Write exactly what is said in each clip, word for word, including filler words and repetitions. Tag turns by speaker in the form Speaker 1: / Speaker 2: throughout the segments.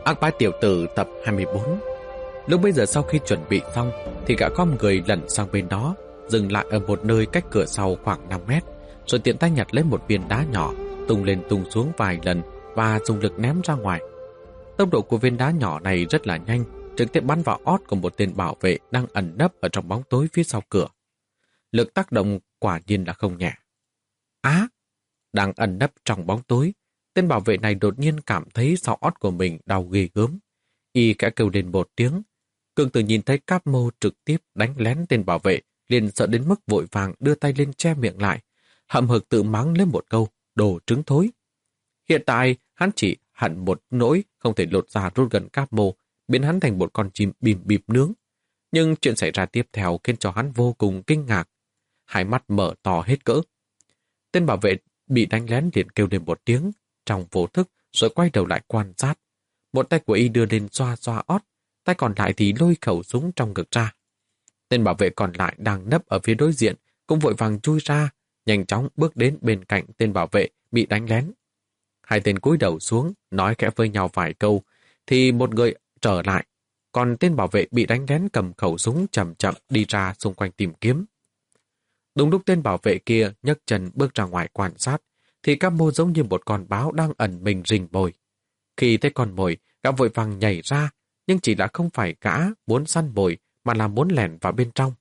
Speaker 1: Ác bá tiểu tử tập hai mươi bốn. Lúc bây giờ sau khi chuẩn bị xong thì gã con người lẩn sang bên đó, dừng lại ở một nơi cách cửa sau khoảng năm mét, rồi tiện tay nhặt lấy một viên đá nhỏ, tung lên tung xuống vài lần và dùng lực ném ra ngoài. Tốc độ của viên đá nhỏ này rất là nhanh, trực tiếp bắn vào ót của một tên bảo vệ đang ẩn nấp ở trong bóng tối phía sau cửa. Lực tác động quả nhiên là không nhẹ. Á! Đang ẩn nấp trong bóng tối, tên bảo vệ này đột nhiên cảm thấy sau ót của mình đau ghê gớm. Y kẽ kêu lên một tiếng. Cương Tử nhìn thấy Cáp Mô trực tiếp đánh lén tên bảo vệ, liền sợ đến mức vội vàng đưa tay lên che miệng lại, hậm hực tự mắng lên một câu, đồ trứng thối. Hiện tại, hắn chỉ hận một nỗi không thể lột ra rút gần Cáp Mô, biến hắn thành một con chim bìm bịp nướng. Nhưng chuyện xảy ra tiếp theo khiến cho hắn vô cùng kinh ngạc. Hai mắt mở to hết cỡ. Tên bảo vệ bị đánh lén liền kêu lên một tiếng, trong vô thức, rồi quay đầu lại quan sát. Một tay của y đưa lên xoa xoa ót, tay còn lại thì lôi khẩu súng trong ngực ra. Tên bảo vệ còn lại đang nấp ở phía đối diện, cũng vội vàng chui ra, nhanh chóng bước đến bên cạnh tên bảo vệ bị đánh lén. Hai tên cúi đầu xuống, nói khẽ với nhau vài câu, thì một người trở lại, còn tên bảo vệ bị đánh lén cầm khẩu súng chậm chậm đi ra xung quanh tìm kiếm. Đúng lúc tên bảo vệ kia nhấc chân bước ra ngoài quan sát, thì Cáp Mô giống như một con báo đang ẩn mình rình mồi. Khi thấy con mồi, gã vội vàng nhảy ra, nhưng chỉ là không phải gã muốn săn mồi, mà là muốn lẻn vào bên trong.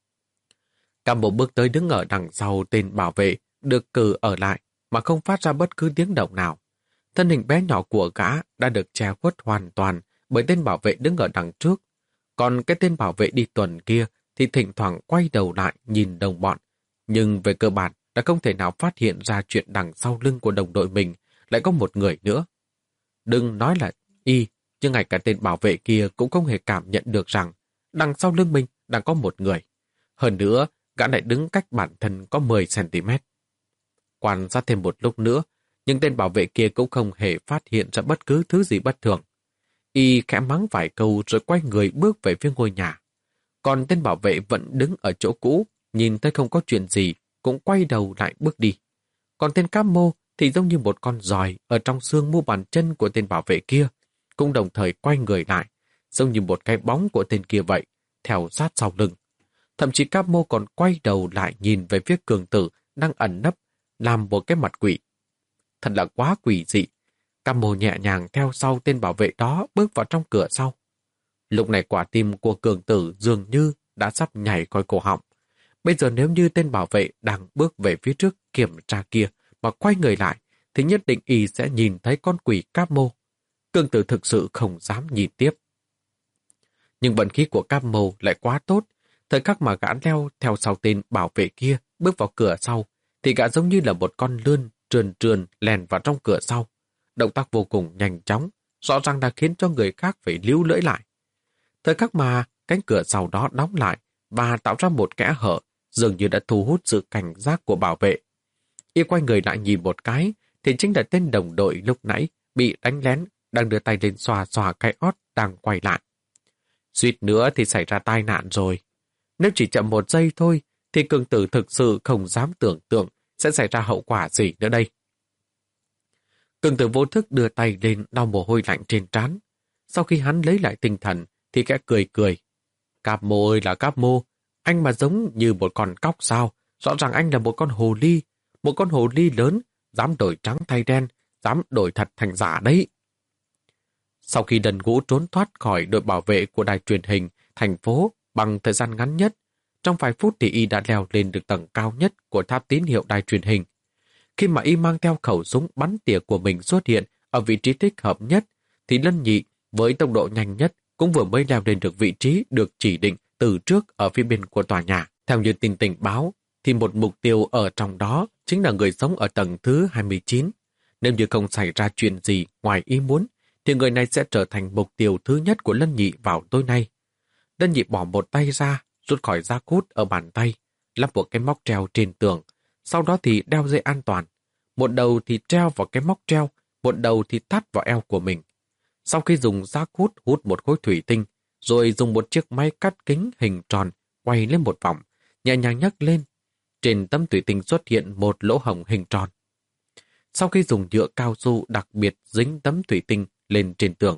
Speaker 1: Cáp Mô bước tới đứng ở đằng sau tên bảo vệ, được cử ở lại, mà không phát ra bất cứ tiếng động nào. Thân hình bé nhỏ của gã đã được che khuất hoàn toàn bởi tên bảo vệ đứng ở đằng trước. Còn cái tên bảo vệ đi tuần kia thì thỉnh thoảng quay đầu lại nhìn đồng bọn, nhưng về cơ bản đã không thể nào phát hiện ra chuyện đằng sau lưng của đồng đội mình lại có một người nữa. Đừng nói là y, nhưng ngay cả tên bảo vệ kia cũng không hề cảm nhận được rằng đằng sau lưng mình đang có một người. Hơn nữa, gã lại đứng cách bản thân có mười xăng ti mét. Quan sát thêm một lúc nữa, nhưng tên bảo vệ kia cũng không hề phát hiện ra bất cứ thứ gì bất thường. Y khẽ mắng vài câu rồi quay người bước về phía ngôi nhà. Còn tên bảo vệ vẫn đứng ở chỗ cũ, nhìn thấy không có chuyện gì, cũng quay đầu lại bước đi. Còn tên Cáp Mô thì giống như một con giòi ở trong xương mu bàn chân của tên bảo vệ kia, cũng đồng thời quay người lại, giống như một cái bóng của tên kia vậy, theo sát sau lưng. Thậm chí Cáp Mô còn quay đầu lại nhìn về phía Cường Tử đang ẩn nấp, làm một cái mặt quỷ. Thật là quá quỷ dị. Cáp Mô nhẹ nhàng theo sau tên bảo vệ đó bước vào trong cửa sau. Lúc này quả tim của Cường Tử dường như đã sắp nhảy khỏi cổ họng. Bây giờ nếu như tên bảo vệ đang bước về phía trước kiểm tra kia mà quay người lại, thì nhất định y sẽ nhìn thấy con quỷ Cáp Mô. Cường Tử thực sự không dám nhìn tiếp. Nhưng vận khí của Cáp Mô lại quá tốt. Thời khắc mà gã leo theo sau tên bảo vệ kia bước vào cửa sau, thì gã giống như là một con lươn trườn trườn lèn vào trong cửa sau. Động tác vô cùng nhanh chóng, rõ ràng đã khiến cho người khác phải líu lưỡi lại. Thời khắc mà cánh cửa sau đó đóng lại và tạo ra một kẽ hở, dường như đã thu hút sự cảnh giác của bảo vệ. Y quay người lại nhìn một cái, thì chính là tên đồng đội lúc nãy bị đánh lén, đang đưa tay lên xòa xòa cái ót đang quay lại. Suýt nữa thì xảy ra tai nạn rồi. Nếu chỉ chậm một giây thôi, thì Cường Tử thực sự không dám tưởng tượng sẽ xảy ra hậu quả gì nữa đây. Cường Tử vô thức đưa tay lên lau mồ hôi lạnh trên trán. Sau khi hắn lấy lại tinh thần, thì kẽ cười cười. Cáp Mô ơi là Cáp Mô, anh mà giống như một con cóc sao? Rõ ràng anh là một con hồ ly, một con hồ ly lớn, dám đổi trắng thay đen, dám đổi thật thành giả đấy. Sau khi Đần Ngũ trốn thoát khỏi đội bảo vệ của đài truyền hình thành phố bằng thời gian ngắn nhất, trong vài phút thì y đã leo lên được tầng cao nhất của tháp tín hiệu đài truyền hình. Khi mà y mang theo khẩu súng bắn tỉa của mình xuất hiện ở vị trí thích hợp nhất, thì Lân Nhị với tốc độ nhanh nhất cũng vừa mới leo lên được vị trí được chỉ định từ trước ở phía bên của tòa nhà. Theo như tin tình báo, thì một mục tiêu ở trong đó chính là người sống ở tầng thứ hai mươi chín. Nếu như không xảy ra chuyện gì ngoài ý muốn, thì người này sẽ trở thành mục tiêu thứ nhất của Lân Nhị vào tối nay. Lân Nhị bỏ một tay ra, rút khỏi da cút ở bàn tay, lắp một cái móc treo trên tường, sau đó thì đeo dây an toàn. Một đầu thì treo vào cái móc treo, một đầu thì thắt vào eo của mình. Sau khi dùng da cút hút một khối thủy tinh, rồi dùng một chiếc máy cắt kính hình tròn quay lên một vòng, nhẹ nhàng nhấc lên. Trên tấm thủy tinh xuất hiện một lỗ hổng hình tròn. Sau khi dùng nhựa cao su đặc biệt dính tấm thủy tinh lên trên tường,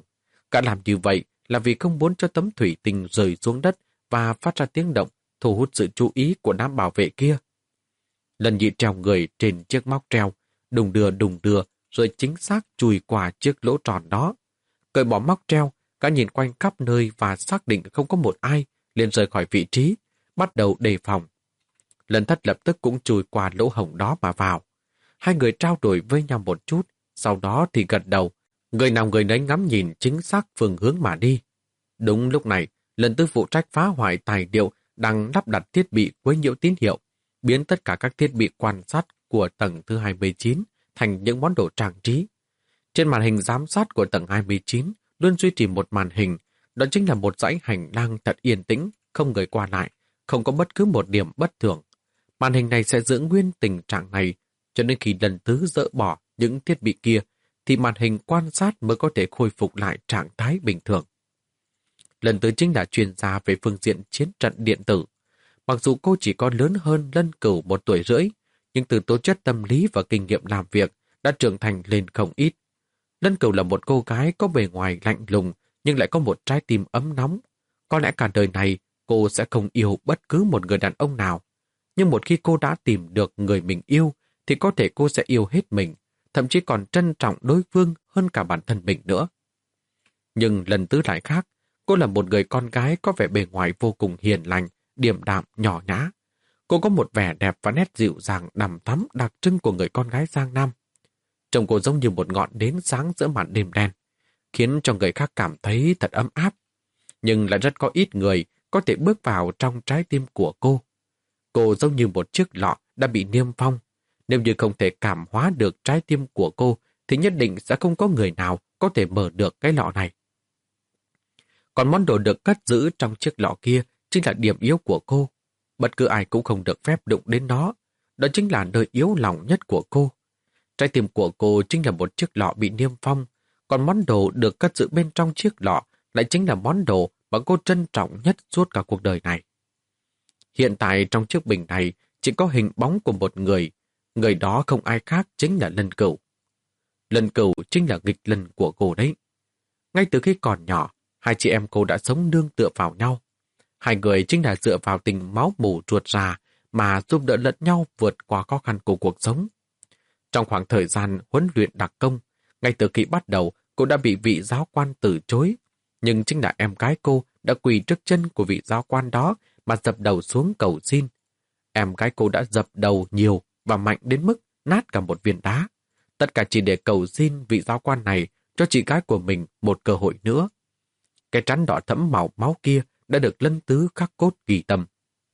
Speaker 1: Cả làm như vậy là vì không muốn cho tấm thủy tinh rơi xuống đất và phát ra tiếng động, thu hút sự chú ý của đám bảo vệ kia. Lần Nhị treo người trên chiếc móc treo, đùng đưa đùng đưa, rồi chính xác chui qua chiếc lỗ tròn đó. Cởi bỏ móc treo, cả nhìn quanh khắp nơi và xác định không có một ai, liền rời khỏi vị trí, bắt đầu đề phòng. Lần Thất lập tức cũng chui qua lỗ hổng đó mà vào. Hai người trao đổi với nhau một chút, sau đó thì gật đầu. Người nào người nấy ngắm nhìn chính xác phương hướng mà đi. Đúng lúc này, Lần Tư phụ trách phá hoại tài liệu đang lắp đặt thiết bị quấy nhiễu tín hiệu, biến tất cả các thiết bị quan sát của tầng thứ hai mươi chín thành những món đồ trang trí. Trên màn hình giám sát của tầng hai mươi chín luôn duy trì một màn hình, đó chính là một dãy hành lang thật yên tĩnh, không người qua lại, không có bất cứ một điểm bất thường. Màn hình này sẽ giữ nguyên tình trạng này, cho nên khi Lần Tứ dỡ bỏ những thiết bị kia, thì màn hình quan sát mới có thể khôi phục lại trạng thái bình thường. Lần Tứ chính là chuyên gia về phương diện chiến trận điện tử. Mặc dù cô chỉ có lớn hơn Lân Cửu một tuổi rưỡi, nhưng từ tố chất tâm lý và kinh nghiệm làm việc đã trưởng thành lên không ít. Lân Cửu là một cô gái có bề ngoài lạnh lùng, nhưng lại có một trái tim ấm nóng. Có lẽ cả đời này cô sẽ không yêu bất cứ một người đàn ông nào. Nhưng một khi cô đã tìm được người mình yêu, thì có thể cô sẽ yêu hết mình, thậm chí còn trân trọng đối phương hơn cả bản thân mình nữa. Nhưng Lần Tứ lại khác, cô là một người con gái có vẻ bề ngoài vô cùng hiền lành, điềm đạm, nhỏ nhã. Cô có một vẻ đẹp và nét dịu dàng đằm thắm đặc trưng của người con gái Giang Nam. Trông cô giống như một ngọn nến sáng giữa màn đêm đen, khiến cho người khác cảm thấy thật ấm áp. Nhưng lại rất có ít người có thể bước vào trong trái tim của cô. Cô giống như một chiếc lọ đã bị niêm phong. Nếu như không thể cảm hóa được trái tim của cô, thì nhất định sẽ không có người nào có thể mở được cái lọ này. Còn món đồ được cất giữ trong chiếc lọ kia chính là điểm yếu của cô. Bất cứ ai cũng không được phép đụng đến nó. Đó chính là nơi yếu lòng nhất của cô. Trái tim của cô chính là một chiếc lọ bị niêm phong, còn món đồ được cất giữ bên trong chiếc lọ lại chính là món đồ mà cô trân trọng nhất suốt cả cuộc đời này. Hiện tại trong chiếc bình này chỉ có hình bóng của một người, người đó không ai khác chính là Lân Cửu. Lân Cửu chính là nghịch lân của cô đấy. Ngay từ khi còn nhỏ, hai chị em cô đã sống nương tựa vào nhau. Hai người chính là dựa vào tình máu mủ ruột rà mà giúp đỡ lẫn nhau vượt qua khó khăn của cuộc sống. Trong khoảng thời gian huấn luyện đặc công, ngay từ khi bắt đầu cô đã bị vị giáo quan từ chối, nhưng chính là em gái cô đã quỳ trước chân của vị giáo quan đó mà dập đầu xuống cầu xin. Em gái cô đã dập đầu nhiều và mạnh đến mức nát cả một viên đá. Tất cả chỉ để cầu xin vị giáo quan này cho chị gái của mình một cơ hội nữa. Cái trán đỏ thẫm màu máu kia đã được Lân Tứ khắc cốt ghi tâm.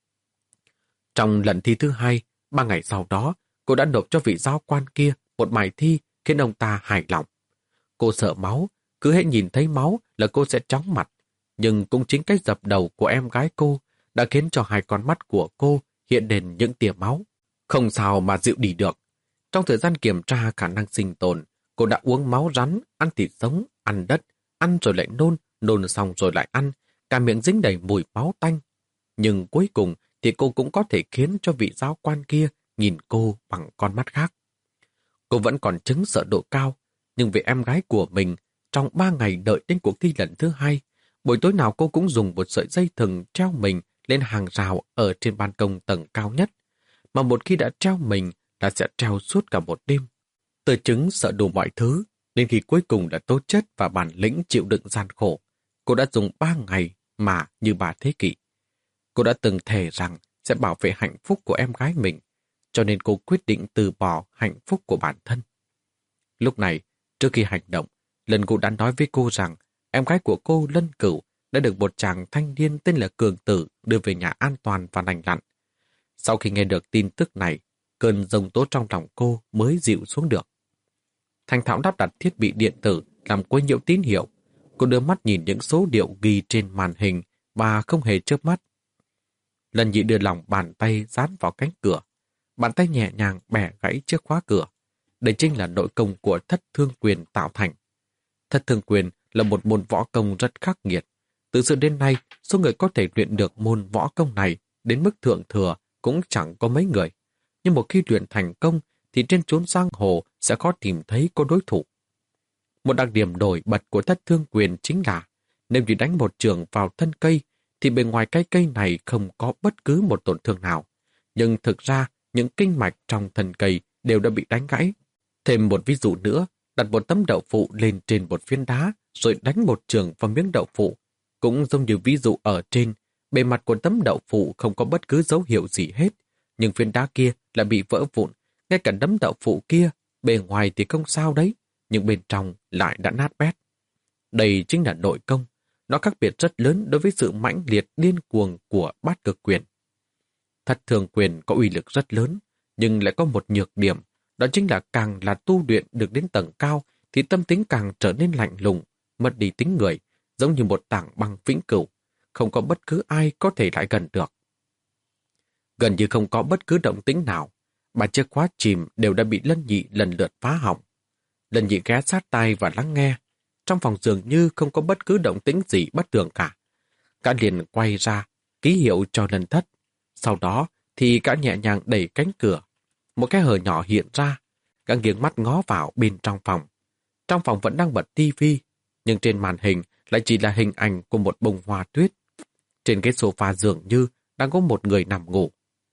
Speaker 1: Trong lần thi thứ hai, ba ngày sau đó, cô đã nộp cho vị giáo quan kia một bài thi khiến ông ta hài lòng. Cô sợ máu, cứ hễ nhìn thấy máu là cô sẽ chóng mặt. Nhưng cũng chính cái dập đầu của em gái cô đã khiến cho hai con mắt của cô hiện lên những tia máu. Không sao mà dịu đi được. Trong thời gian kiểm tra khả năng sinh tồn, cô đã uống máu rắn, ăn thịt sống, ăn đất, ăn rồi lại nôn, nôn xong rồi lại ăn, cả miệng dính đầy mùi máu tanh. Nhưng cuối cùng thì cô cũng có thể khiến cho vị giáo quan kia nhìn cô bằng con mắt khác. Cô vẫn còn chứng sợ độ cao, nhưng vì em gái của mình, trong ba ngày đợi đến cuộc thi lần thứ hai, buổi tối nào cô cũng dùng một sợi dây thừng treo mình lên hàng rào ở trên ban công tầng cao nhất, mà một khi đã treo mình là sẽ treo suốt cả một đêm. Từ chứng sợ đủ mọi thứ, đến khi cuối cùng là tố chất và bản lĩnh chịu đựng gian khổ, cô đã dùng ba ngày mà như ba thế kỷ. Cô đã từng thề rằng sẽ bảo vệ hạnh phúc của em gái mình, cho nên cô quyết định từ bỏ hạnh phúc của bản thân. Lúc này, trước khi hành động, Lân Cửu đã nói với cô rằng em gái của cô Lân Cửu đã được một chàng thanh niên tên là Cường Tử đưa về nhà an toàn và lành lặn. Sau khi nghe được tin tức này, cơn giông tố trong lòng cô mới dịu xuống được. Thành thạo lắp đặt thiết bị điện tử làm quấy nhiễu tín hiệu. Cô đưa mắt nhìn những số điệu ghi trên màn hình và không hề chớp mắt. Lần Nhị đưa lòng bàn tay dán vào cánh cửa. Bàn tay nhẹ nhàng bẻ gãy chiếc khóa cửa. Đây chính là nội công của Thất Thương Quyền tạo thành. Thất Thương Quyền là một môn võ công rất khắc nghiệt. Từ xưa đến nay, số người có thể luyện được môn võ công này đến mức thượng thừa cũng chẳng có mấy người. Nhưng một khi luyện thành công thì trên chốn giang hồ sẽ khó tìm thấy có đối thủ. Một đặc điểm nổi bật của Thất Thương Quyền chính là nếu như đánh một trường vào thân cây thì bên ngoài cái cây này không có bất cứ một tổn thương nào. Nhưng thực ra những kinh mạch trong thân cây đều đã bị đánh gãy. Thêm một ví dụ nữa, đặt một tấm đậu phụ lên trên một phiến đá rồi đánh một trường vào miếng đậu phụ. Cũng giống như ví dụ ở trên, bề mặt của tấm đậu phụ không có bất cứ dấu hiệu gì hết, nhưng phiến đá kia lại bị vỡ vụn. Ngay cả tấm đậu phụ kia, bề ngoài thì không sao đấy, nhưng bên trong lại đã nát bét. Đây chính là nội công. Nó khác biệt rất lớn đối với sự mãnh liệt điên cuồng của Bát Cực Quyền. Thất Thương Quyền có uy lực rất lớn, nhưng lại có một nhược điểm, đó chính là càng là tu luyện được đến tầng cao thì tâm tính càng trở nên lạnh lùng, mất đi tính người, giống như một tảng băng vĩnh cửu, không có bất cứ ai có thể lại gần được. Gần như không có bất cứ động tĩnh nào, ba chiếc khóa chìm đều đã bị Lân Nhị lần lượt phá hỏng. Lân Nhị ghé sát tai và lắng nghe. Trong phòng dường như không có bất cứ động tĩnh gì bất thường cả. Gã liền quay ra, ký hiệu cho Lân Thất. Sau đó thì gã nhẹ nhàng đẩy cánh cửa. Một cái hở nhỏ hiện ra. Gã nghiêng mắt ngó vào bên trong phòng. Trong phòng vẫn đang bật tivi, nhưng trên màn hình lại chỉ là hình ảnh của một bông hoa tuyết. Trên cái sofa dường như đang có một người nằm ngủ.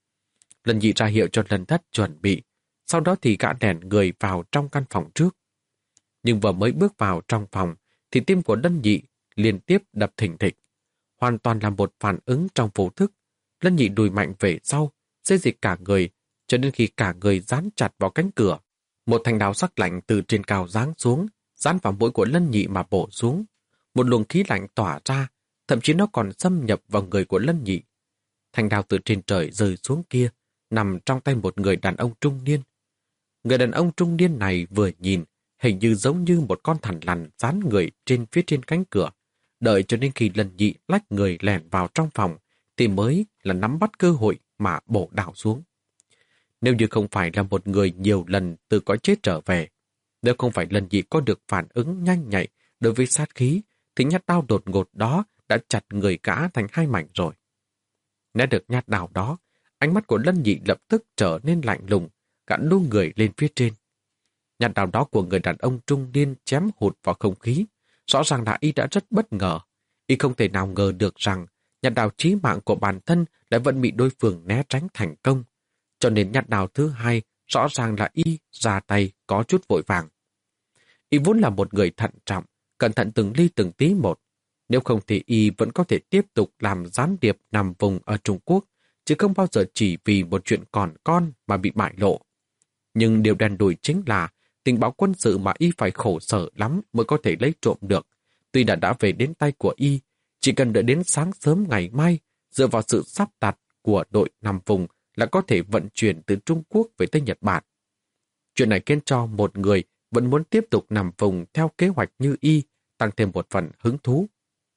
Speaker 1: Lân Nhị ra hiệu cho Lân Thất chuẩn bị. Sau đó thì gã đèn người vào trong căn phòng trước. Nhưng vừa mới bước vào trong phòng thì tim của Lân Nhị liên tiếp đập thình thịch. Hoàn toàn là một phản ứng trong vô thức. Lân Nhị đùi mạnh về sau, xê dịch cả người, cho đến khi cả người dán chặt vào cánh cửa. Một thanh đao sắc lạnh từ trên cao giáng xuống, dán vào mũi của Lân Nhị mà bổ xuống. Một luồng khí lạnh tỏa ra, thậm chí nó còn xâm nhập vào người của Lân Nhị. Thanh đao từ trên trời rơi xuống kia, nằm trong tay một người đàn ông trung niên. Người đàn ông trung niên này vừa nhìn, hình như giống như một con thằn lằn dán người trên phía trên cánh cửa. Đợi cho đến khi Lân Nhị lách người lẻn vào trong phòng, thì mới là nắm bắt cơ hội mà bổ đao xuống. Nếu như không phải là một người nhiều lần từ cõi chết trở về, nếu không phải Lân Nhị có được phản ứng nhanh nhạy đối với sát khí, thì nhát đao đột ngột đó đã chặt người gã thành hai mảnh rồi. Né được nhát đao đó, ánh mắt của Lân Nhị lập tức trở nên lạnh lùng, gã đu người lên phía trên. Nhát đao đó của người đàn ông trung niên chém hụt vào không khí. Rõ ràng là y đã rất bất ngờ. Y không thể nào ngờ được rằng nhát đao chí mạng của bản thân lại vẫn bị đối phương né tránh thành công. Cho nên nhát đao thứ hai rõ ràng là y ra tay có chút vội vàng. Y vốn là một người thận trọng, cẩn thận từng ly từng tí một. Nếu không thì y vẫn có thể tiếp tục làm gián điệp nằm vùng ở Trung Quốc, chứ không bao giờ chỉ vì một chuyện còn con mà bị bại lộ. Nhưng điều đen đủi chính là tình báo quân sự mà y phải khổ sở lắm mới có thể lấy trộm được. Tuy đã đã về đến tay của y, chỉ cần đợi đến sáng sớm ngày mai, dựa vào sự sắp đặt của đội nằm vùng là có thể vận chuyển từ Trung Quốc về tới Nhật Bản. Chuyện này khiến cho một người vẫn muốn tiếp tục nằm vùng theo kế hoạch như y, tăng thêm một phần hứng thú.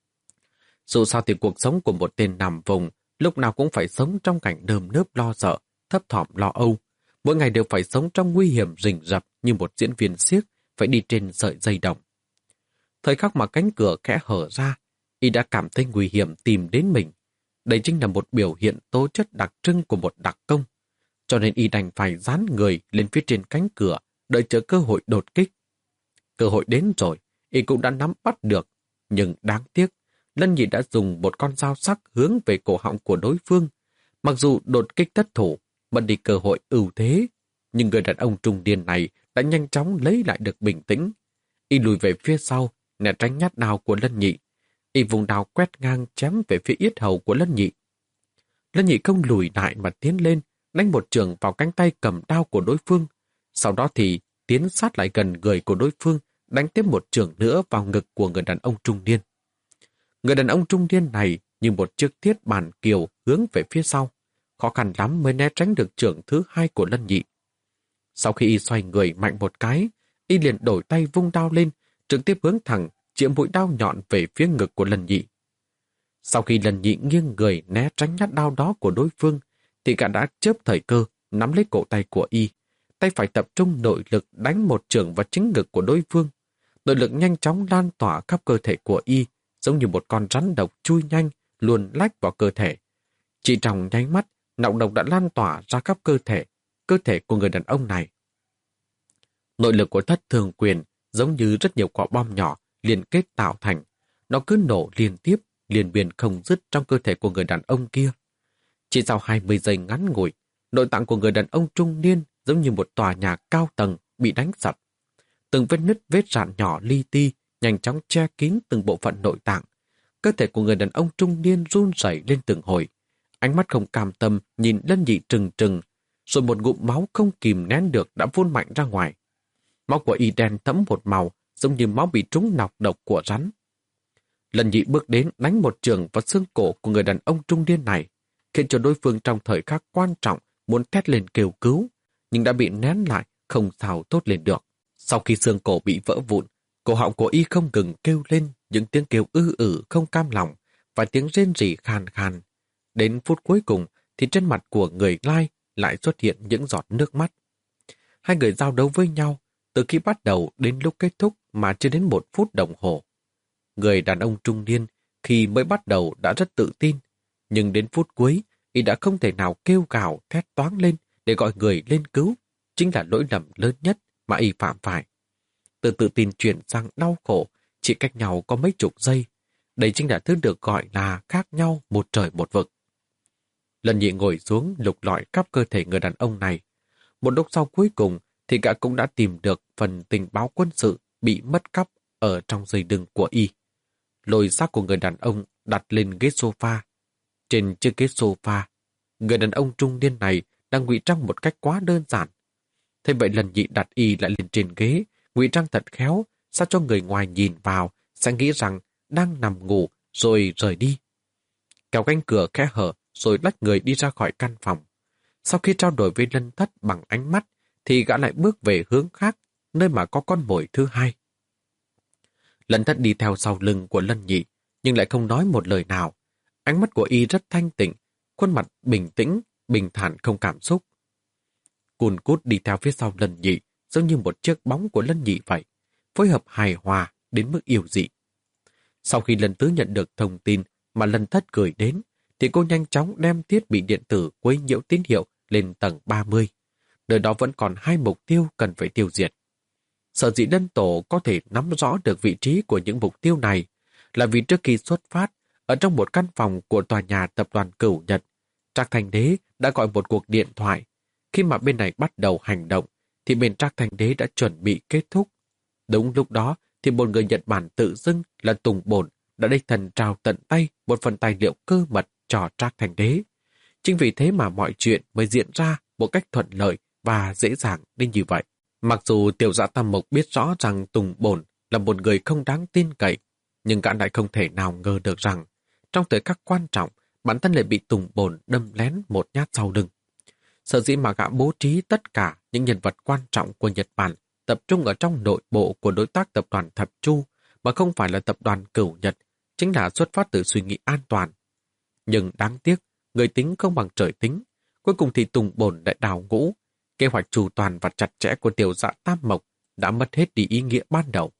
Speaker 1: Dù sao thì cuộc sống của một tên nằm vùng lúc nào cũng phải sống trong cảnh nơm nớp lo sợ, thấp thỏm lo âu. Mỗi ngày đều phải sống trong nguy hiểm rình rập như một diễn viên xiếc phải đi trên sợi dây đồng. Thời khắc mà cánh cửa khẽ hở ra, y đã cảm thấy nguy hiểm tìm đến mình. Đây chính là một biểu hiện tố chất đặc trưng của một đặc công. Cho nên y đành phải dán người lên phía trên cánh cửa, đợi chờ cơ hội đột kích. Cơ hội đến rồi, y cũng đã nắm bắt được. Nhưng đáng tiếc, Lân Nhị đã dùng một con dao sắc hướng về cổ họng của đối phương. Mặc dù đột kích thất thủ, mất đi cơ hội ưu thế, nhưng người đàn ông trung niên này đã nhanh chóng lấy lại được bình tĩnh. Y lùi về phía sau, né tránh nhát đao của Lân Nhị. Y vùng đao quét ngang chém về phía yết hầu của Lân Nhị. Lân Nhị không lùi lại mà tiến lên, đánh một trường vào cánh tay cầm đao của đối phương. Sau đó thì tiến sát lại gần người của đối phương, đánh tiếp một trường nữa vào ngực của người đàn ông trung niên. Người đàn ông trung niên này như một chiếc thiết bàn kiều hướng về phía sau. Khó khăn lắm mới né tránh được trường thứ hai của Lân Nhị. Sau khi y xoay người mạnh một cái, y liền đổi tay vung đao lên, trực tiếp hướng thẳng, chĩa mũi đao nhọn về phía ngực của Lân Nhị. Sau khi Lân Nhị nghiêng người né tránh nhát đao đó của đối phương, thì gã đã chớp thời cơ, nắm lấy cổ tay của y. Tay phải tập trung nội lực đánh một chưởng vào chính ngực của đối phương. Nội lực nhanh chóng lan tỏa khắp cơ thể của y, giống như một con rắn độc chui nhanh, luồn lách vào cơ thể. Chỉ trong nháy mắt, nọc độc đã lan tỏa ra khắp cơ thể, cơ thể của người đàn ông này. Nội lực của Thất Thương Quyền giống như rất nhiều quả bom nhỏ liên kết tạo thành. Nó cứ nổ liên tiếp, liên miên không dứt trong cơ thể của người đàn ông kia. Chỉ sau hai mươi giây ngắn ngủi, nội tạng của người đàn ông trung niên giống như một tòa nhà cao tầng bị đánh sập. Từng vết nứt vết rạn nhỏ li ti nhanh chóng che kín từng bộ phận nội tạng. Cơ thể của người đàn ông trung niên run rẩy lên từng hồi. Ánh mắt không cam tâm nhìn Lân Nhị trừng trừng, rồi một ngụm máu không kìm nén được đã phun mạnh ra ngoài. Máu của y đen thẫm một màu, giống như máu bị trúng nọc độc của rắn. Lân Nhị bước đến đánh một trường vào xương cổ của người đàn ông trung niên này, khiến cho đối phương trong thời khắc quan trọng muốn thét lên kêu cứu, nhưng đã bị nén lại, không sao tốt lên được. Sau khi xương cổ bị vỡ vụn, cổ họng của y không ngừng kêu lên những tiếng kêu ư ử không cam lòng và tiếng rên rỉ khàn khàn. Đến phút cuối cùng thì trên mặt của người lai lại xuất hiện những giọt nước mắt. Hai người giao đấu với nhau từ khi bắt đầu đến lúc kết thúc mà chưa đến một phút đồng hồ. Người đàn ông trung niên khi mới bắt đầu đã rất tự tin, nhưng đến phút cuối y đã không thể nào kêu gào thét toáng lên để gọi người lên cứu. Chính là lỗi lầm lớn nhất mà y phạm phải. Từ tự tin chuyển sang đau khổ chỉ cách nhau có mấy chục giây. Đây chính là thứ được gọi là khác nhau một trời một vực. Lân Nhị ngồi xuống lục lọi khắp cơ thể người đàn ông này. Một lúc sau cuối cùng thì gã cũng đã tìm được phần tình báo quân sự bị mất cắp ở trong dây đừng của y. Lôi xác của người đàn ông đặt lên ghế sofa. Trên chiếc ghế sofa, người đàn ông trung niên này đang ngụy trang một cách quá đơn giản. Thế vậy Lân Nhị đặt y lại lên trên ghế, ngụy trang thật khéo, sao cho người ngoài nhìn vào sẽ nghĩ rằng đang nằm ngủ rồi rời đi. Kéo cánh cửa khẽ hở rồi lách người đi ra khỏi căn phòng. Sau khi trao đổi với Lân Thất bằng ánh mắt thì gã lại bước về hướng khác, nơi mà có con mồi thứ hai. Lân Thất đi theo sau lưng của Lân Nhị, nhưng lại không nói một lời nào. Ánh mắt của y rất thanh tịnh, khuôn mặt bình tĩnh, bình thản không cảm xúc. Cùn Cút đi theo phía sau Lân Nhị, giống như một chiếc bóng của Lân Nhị vậy, phối hợp hài hòa đến mức yêu dị. Sau khi Lân Tứ nhận được thông tin mà Lân Thất gửi đến, thì cô nhanh chóng đem thiết bị điện tử quấy nhiễu tín hiệu lên tầng ba mươi. Nơi đó vẫn còn hai mục tiêu cần phải tiêu diệt. Sở dĩ Lân Tổ có thể nắm rõ được vị trí của những mục tiêu này là vì trước khi xuất phát, ở trong một căn phòng của tòa nhà tập đoàn Cửu Nhật, Trác Thành Đế đã gọi một cuộc điện thoại. Khi mà bên này bắt đầu hành động, thì bên Trác Thành Đế đã chuẩn bị kết thúc. Đúng lúc đó, thì một người Nhật Bản tự xưng là Tùng Bổn đã đích thân trao tận tay một phần tài liệu cơ mật cho Trác Thành Đế. Chính vì thế mà mọi chuyện mới diễn ra một cách thuận lợi và dễ dàng đến như vậy. Mặc dù Tiểu Dạ Tam Mộc biết rõ rằng Tùng Bổn là một người không đáng tin cậy, nhưng gã lại không thể nào ngờ được rằng trong thời khắc quan trọng, bản thân lại bị Tùng Bổn đâm lén một nhát sau lưng. Sở dĩ mà gã bố trí tất cả những nhân vật quan trọng của Nhật Bản tập trung ở trong nội bộ của đối tác tập đoàn Thập Chu mà không phải là tập đoàn Cửu Nhật, chính là xuất phát từ suy nghĩ an toàn. Nhưng đáng tiếc, người tính không bằng trời tính. Cuối cùng thì Tùng Bổn lại đào ngũ. Kế hoạch chu toàn và chặt chẽ của Tiểu Dạ Tam Mộc đã mất hết đi ý nghĩa ban đầu.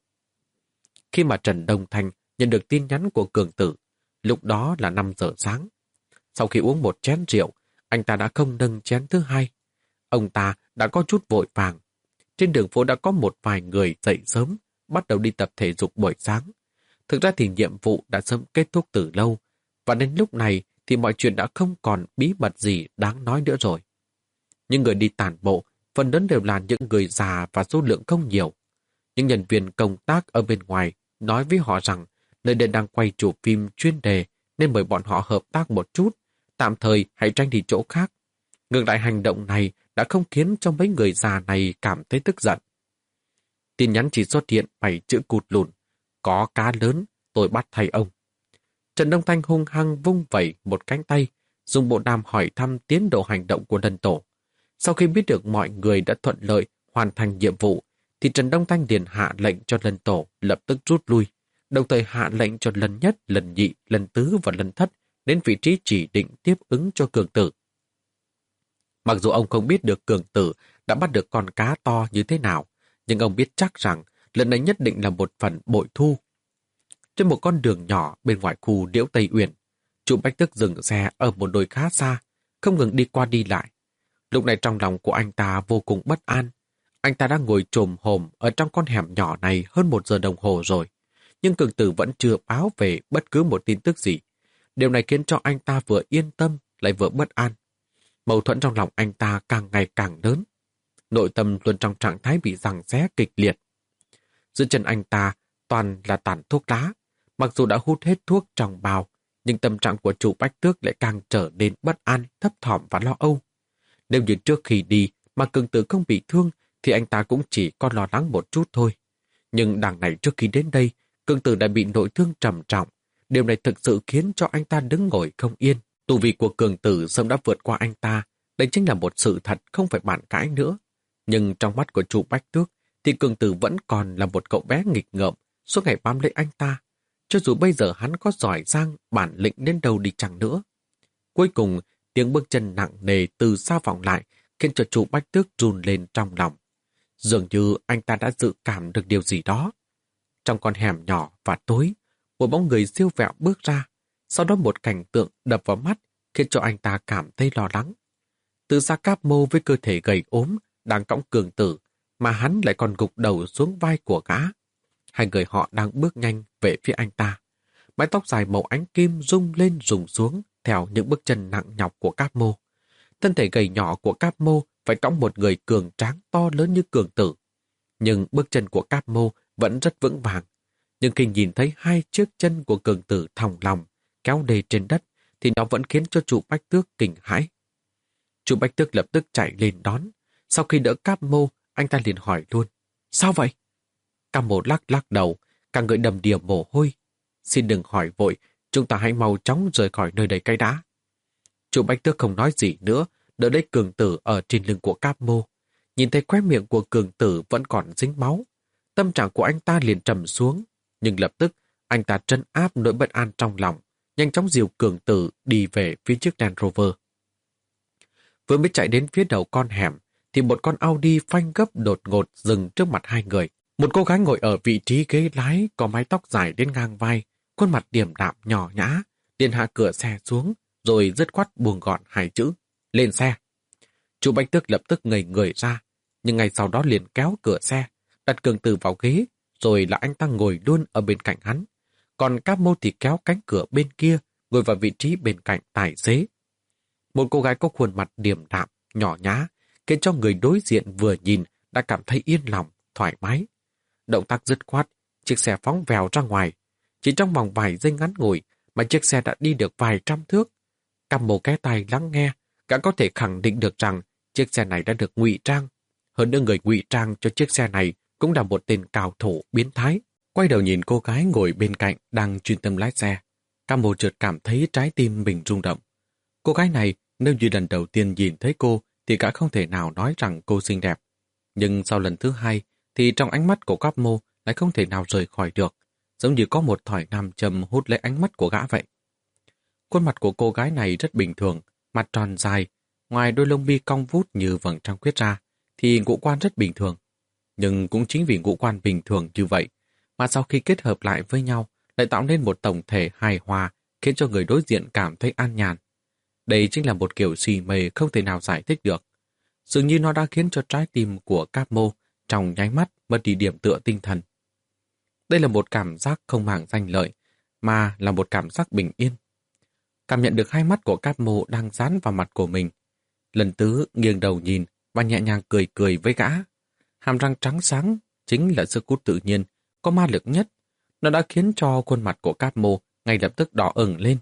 Speaker 1: Khi mà Trần Đông Thanh nhận được tin nhắn của Cường Tử, lúc đó là năm giờ sáng. Sau khi uống một chén rượu, anh ta đã không nâng chén thứ hai. Ông ta đã có chút vội vàng. Trên đường phố đã có một vài người dậy sớm, bắt đầu đi tập thể dục buổi sáng. Thực ra thì nhiệm vụ đã sớm kết thúc từ lâu, và đến lúc này thì mọi chuyện đã không còn bí mật gì đáng nói nữa rồi. Những người đi tản bộ, phần lớn đều là những người già và số lượng không nhiều. Những nhân viên công tác ở bên ngoài nói với họ rằng nơi đây đang quay chụp phim chuyên đề nên mời bọn họ hợp tác một chút, tạm thời hãy tranh đi chỗ khác. Ngược lại hành động này đã không khiến cho mấy người già này cảm thấy tức giận. Tin nhắn chỉ xuất hiện bảy chữ cụt lùn. Có cá lớn, tôi bắt thay ông. Trần Đông Thanh hung hăng vung vẩy một cánh tay, dùng bộ đàm hỏi thăm tiến độ hành động của Lân Tổ. Sau khi biết được mọi người đã thuận lợi hoàn thành nhiệm vụ, thì Trần Đông Thanh liền hạ lệnh cho Lân Tổ lập tức rút lui, đồng thời hạ lệnh cho Lần Nhất, Lần Nhị, Lần Tứ và Lần Thất đến vị trí chỉ định tiếp ứng cho Cường Tử. Mặc dù ông không biết được Cường Tử đã bắt được con cá to như thế nào, nhưng ông biết chắc rằng lần này nhất định là một phần bội thu. Trên một con đường nhỏ bên ngoài khu Liễu Tây Uyển, Chu Bách Tức dừng xe ở một đồi khá xa, không ngừng đi qua đi lại. Lúc này trong lòng của anh ta vô cùng bất an. Anh ta đang ngồi chồm hổm ở trong con hẻm nhỏ này hơn một giờ đồng hồ rồi, nhưng cường tử vẫn chưa báo về bất cứ một tin tức gì. Điều này khiến cho anh ta vừa yên tâm lại vừa bất an. Mâu thuẫn trong lòng anh ta càng ngày càng lớn. Nội tâm luôn trong trạng thái bị giằng xé kịch liệt. Dưới chân anh ta toàn là tàn thuốc lá. Mặc dù đã hút hết thuốc trong bào, nhưng tâm trạng của chủ Bách Tước lại càng trở nên bất an, thấp thỏm và lo âu. Nếu như trước khi đi mà cường tử không bị thương, thì anh ta cũng chỉ còn lo lắng một chút thôi. Nhưng đằng này trước khi đến đây, cường tử đã bị nội thương trầm trọng. Điều này thực sự khiến cho anh ta đứng ngồi không yên. Tu vi của cường tử sớm đã vượt qua anh ta. Đây chính là một sự thật không phải bàn cãi nữa. Nhưng trong mắt của chủ Bách Tước, thì cường tử vẫn còn là một cậu bé nghịch ngợm, suốt ngày bám lấy anh ta. Cho dù bây giờ hắn có giỏi giang, bản lĩnh đến đâu đi chăng nữa. Cuối cùng, tiếng bước chân nặng nề từ xa vọng lại, khiến cho chủ Bách Tước run lên trong lòng. Dường như anh ta đã dự cảm được điều gì đó. Trong con hẻm nhỏ và tối, một bóng người siêu vẹo bước ra. Sau đó một cảnh tượng đập vào mắt, khiến cho anh ta cảm thấy lo lắng. Từ xa Cáp Mô với cơ thể gầy ốm, đang cõng cường tử, mà hắn lại còn gục đầu xuống vai của gã. Hai người họ đang bước nhanh về phía anh ta. Mái tóc dài màu ánh kim rung lên rung xuống theo những bước chân nặng nhọc của Cáp Mô. Thân thể gầy nhỏ của Cáp Mô phải cõng một người cường tráng to lớn như cường tử. Nhưng bước chân của Cáp Mô vẫn rất vững vàng. Nhưng khi nhìn thấy hai chiếc chân của cường tử thòng lòng kéo đê trên đất, thì nó vẫn khiến cho chủ Bách Tước kinh hãi. Chủ Bách Tước lập tức chạy lên đón. Sau khi đỡ Cáp Mô, anh ta liền hỏi luôn: Sao vậy? Cáp Mô lắc lắc đầu, cả người đầm đìa mồ hôi. Xin đừng hỏi vội, chúng ta hãy mau chóng rời khỏi nơi đây cái đã. Chủ Bách Tước không nói gì nữa, đỡ lấy cường tử ở trên lưng của Cáp Mô. Nhìn thấy khóe miệng của cường tử vẫn còn dính máu. Tâm trạng của anh ta liền trầm xuống, nhưng lập tức anh ta trấn áp nỗi bất an trong lòng, nhanh chóng dìu cường tử đi về phía chiếc Land Rover. Vừa mới chạy đến phía đầu con hẻm, thì một con Audi phanh gấp đột ngột dừng trước mặt hai người. Một cô gái ngồi ở vị trí ghế lái có mái tóc dài đến ngang vai, khuôn mặt điềm đạm nhỏ nhã, liền hạ cửa xe xuống, rồi dứt khoát buông gọn hai chữ: Lên xe. Chủ Bách Tước lập tức ngây người ra, nhưng ngay sau đó liền kéo cửa xe, đặt cường tử vào ghế, rồi là anh ta ngồi luôn ở bên cạnh hắn. Còn Cáp Mô thì kéo cánh cửa bên kia, ngồi vào vị trí bên cạnh tài xế. Một cô gái có khuôn mặt điềm đạm, nhỏ nhã, khiến cho người đối diện vừa nhìn đã cảm thấy yên lòng, thoải mái. Động tác dứt khoát, chiếc xe phóng vèo ra ngoài. Chỉ trong vòng vài giây ngắn ngủi mà chiếc xe đã đi được vài trăm thước. Cáp Mô ghé tai lắng nghe, cả có thể khẳng định được rằng chiếc xe này đã được ngụy trang. Hơn nữa người ngụy trang cho chiếc xe này cũng là một tên cao thủ biến thái. Quay đầu nhìn cô gái ngồi bên cạnh đang chuyên tâm lái xe, Cáp Mô chợt cảm thấy trái tim mình rung động. Cô gái này, nếu như lần đầu tiên nhìn thấy cô thì cả không thể nào nói rằng cô xinh đẹp. Nhưng sau lần thứ hai thì trong ánh mắt của Cáp Mô lại không thể nào rời khỏi được, giống như có một thỏi nam châm hút lấy ánh mắt của gã vậy. Khuôn mặt của cô gái này rất bình thường, mặt tròn dài, ngoài đôi lông mi cong vút như vầng trăng khuyết ra, thì ngũ quan rất bình thường. Nhưng cũng chính vì ngũ quan bình thường như vậy, mà sau khi kết hợp lại với nhau lại tạo nên một tổng thể hài hòa, khiến cho người đối diện cảm thấy an nhàn. Đây chính là một kiểu xì mê không thể nào giải thích được. Dường như nó đã khiến cho trái tim của Cáp Mô trong nháy mắt mất đi điểm tựa tinh thần. Đây là một cảm giác không màng danh lợi, mà là một cảm giác bình yên. Cảm nhận được hai mắt của Cáp Mô đang dán vào mặt của mình. Lần Tứ nghiêng đầu nhìn và nhẹ nhàng cười cười với gã. Hàm răng trắng sáng chính là sức hút tự nhiên, có ma lực nhất. Nó đã khiến cho khuôn mặt của Cáp Mô ngay lập tức đỏ ửng lên.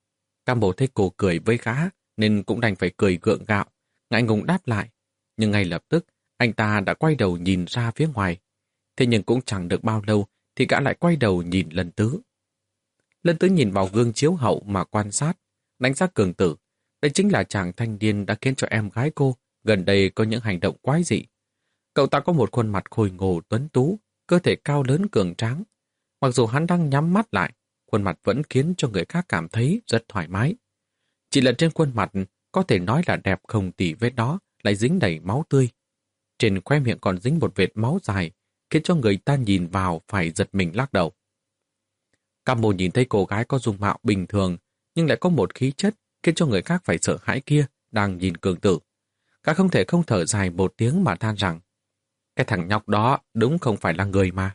Speaker 1: Cáp Mô thấy cô cười với gã nên cũng đành phải cười gượng gạo, ngại ngùng đáp lại. Nhưng ngay lập tức anh ta đã quay đầu nhìn ra phía ngoài. Thế nhưng cũng chẳng được bao lâu thì gã lại quay đầu nhìn Lần Tứ. Lần Tứ nhìn vào gương chiếu hậu mà quan sát, đánh giá cường tử. Đây chính là chàng thanh niên đã khiến cho em gái cô gần đây có những hành động quái dị. Cậu ta có một khuôn mặt khôi ngô tuấn tú, cơ thể cao lớn cường tráng. Mặc dù hắn đang nhắm mắt lại, khuôn mặt vẫn khiến cho người khác cảm thấy rất thoải mái. Chỉ là trên khuôn mặt có thể nói là đẹp không tì vết đó lại dính đầy máu tươi. Trên khoe miệng còn dính một vệt máu dài, khiến cho người ta nhìn vào phải giật mình lắc đầu. Cáp Mô nhìn thấy cô gái có dung mạo bình thường, nhưng lại có một khí chất khiến cho người khác phải sợ hãi kia đang nhìn cường tử. Cả không thể không thở dài một tiếng mà than rằng: Cái thằng nhóc đó đúng không phải là người mà.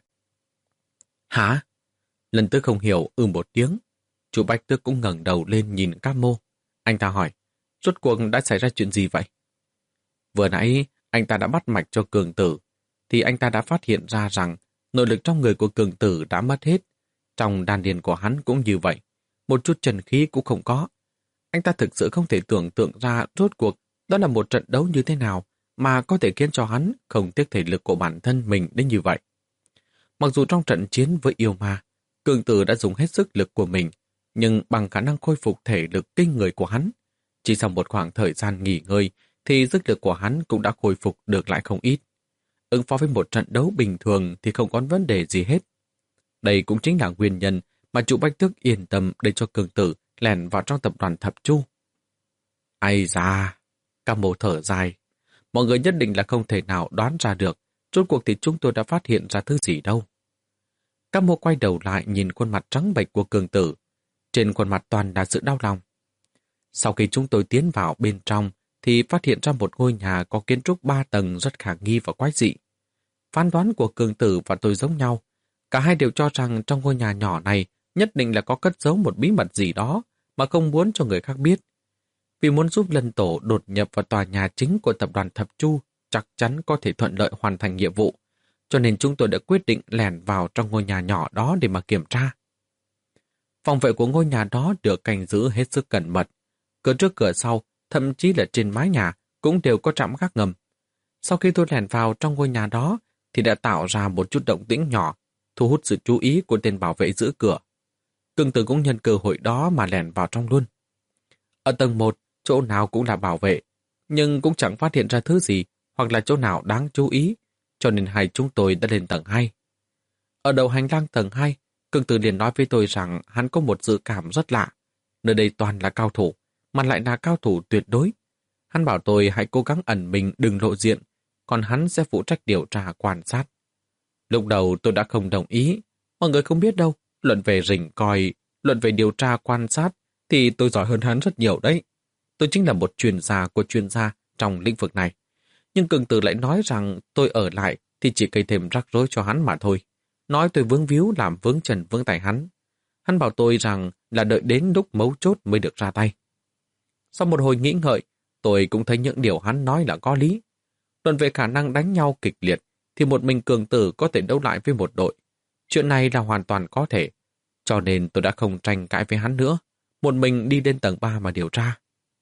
Speaker 1: Hả? Lần Tước không hiểu ư một tiếng. Chú Bách Tước cũng ngẩng đầu lên nhìn Cam Mô. Anh ta hỏi, rốt cuộc đã xảy ra chuyện gì vậy? Vừa nãy, anh ta đã bắt mạch cho Cường Tử, thì anh ta đã phát hiện ra rằng nội lực trong người của Cường Tử đã mất hết. Trong đan điền của hắn cũng như vậy. Một chút chân khí cũng không có. Anh ta thực sự không thể tưởng tượng ra rốt cuộc đó là một trận đấu như thế nào mà có thể khiến cho hắn không tiếc thể lực của bản thân mình đến như vậy. Mặc dù trong trận chiến với yêu ma, Cường Tử đã dùng hết sức lực của mình, nhưng bằng khả năng khôi phục thể lực kinh người của hắn, chỉ sau một khoảng thời gian nghỉ ngơi thì sức lực của hắn cũng đã khôi phục được lại không ít. Ứng phó với một trận đấu bình thường thì không có vấn đề gì hết. Đây cũng chính là nguyên nhân mà chủ Bách Tước yên tâm để cho Cường Tử lẻn vào trong tập đoàn Thập Chu. Ai da, Cam Mô thở dài. Mọi người nhất định là không thể nào đoán ra được rốt cuộc thì chúng tôi đã phát hiện ra thứ gì đâu. Cam Mô quay đầu lại nhìn khuôn mặt trắng bệch của Cường Tử. Trên khuôn mặt toàn là sự đau lòng. Sau khi chúng tôi tiến vào bên trong thì phát hiện ra một ngôi nhà có kiến trúc ba tầng rất khả nghi và quái dị. Phán đoán của Cường Tử và tôi giống nhau. Cả hai đều cho rằng trong ngôi nhà nhỏ này nhất định là có cất giấu một bí mật gì đó mà không muốn cho người khác biết. Vì muốn giúp Lân Tổ đột nhập vào tòa nhà chính của tập đoàn Thập Chu chắc chắn có thể thuận lợi hoàn thành nhiệm vụ, cho nên chúng tôi đã quyết định lẻn vào trong ngôi nhà nhỏ đó để mà kiểm tra. Phòng vệ của ngôi nhà đó được canh giữ hết sức cẩn mật. Cửa trước cửa sau, thậm chí là trên mái nhà cũng đều có trạm gác ngầm. Sau khi tôi lẻn vào trong ngôi nhà đó thì đã tạo ra một chút động tĩnh nhỏ, thu hút sự chú ý của tên bảo vệ giữ cửa. Cường Tử cũng nhân cơ hội đó mà lẻn vào trong luôn. Ở tầng một, chỗ nào cũng là bảo vệ, nhưng cũng chẳng phát hiện ra thứ gì hoặc là chỗ nào đáng chú ý, cho nên hai chúng tôi đã lên tầng hai. Ở đầu hành lang tầng hai, Cường Tử liền nói với tôi rằng hắn có một dự cảm rất lạ. Nơi đây toàn là cao thủ, mà lại là cao thủ tuyệt đối. Hắn bảo tôi hãy cố gắng ẩn mình đừng lộ diện, còn hắn sẽ phụ trách điều tra quan sát. Lúc đầu tôi đã không đồng ý. Mọi người không biết đâu, luận về rình coi, luận về điều tra quan sát thì tôi giỏi hơn hắn rất nhiều đấy. Tôi chính là một chuyên gia của chuyên gia trong lĩnh vực này. Nhưng Cường Tử lại nói rằng tôi ở lại thì chỉ gây thêm rắc rối cho hắn mà thôi. Nói tôi vướng víu làm vướng chân vướng tay hắn. Hắn bảo tôi rằng là đợi đến lúc mấu chốt mới được ra tay. Sau một hồi nghĩ ngợi, tôi cũng thấy những điều hắn nói là có lý. Luận về khả năng đánh nhau kịch liệt thì một mình Cường Tử có thể đấu lại với một đội. Chuyện này là hoàn toàn có thể. Cho nên tôi đã không tranh cãi với hắn nữa. Một mình đi lên tầng ba mà điều tra.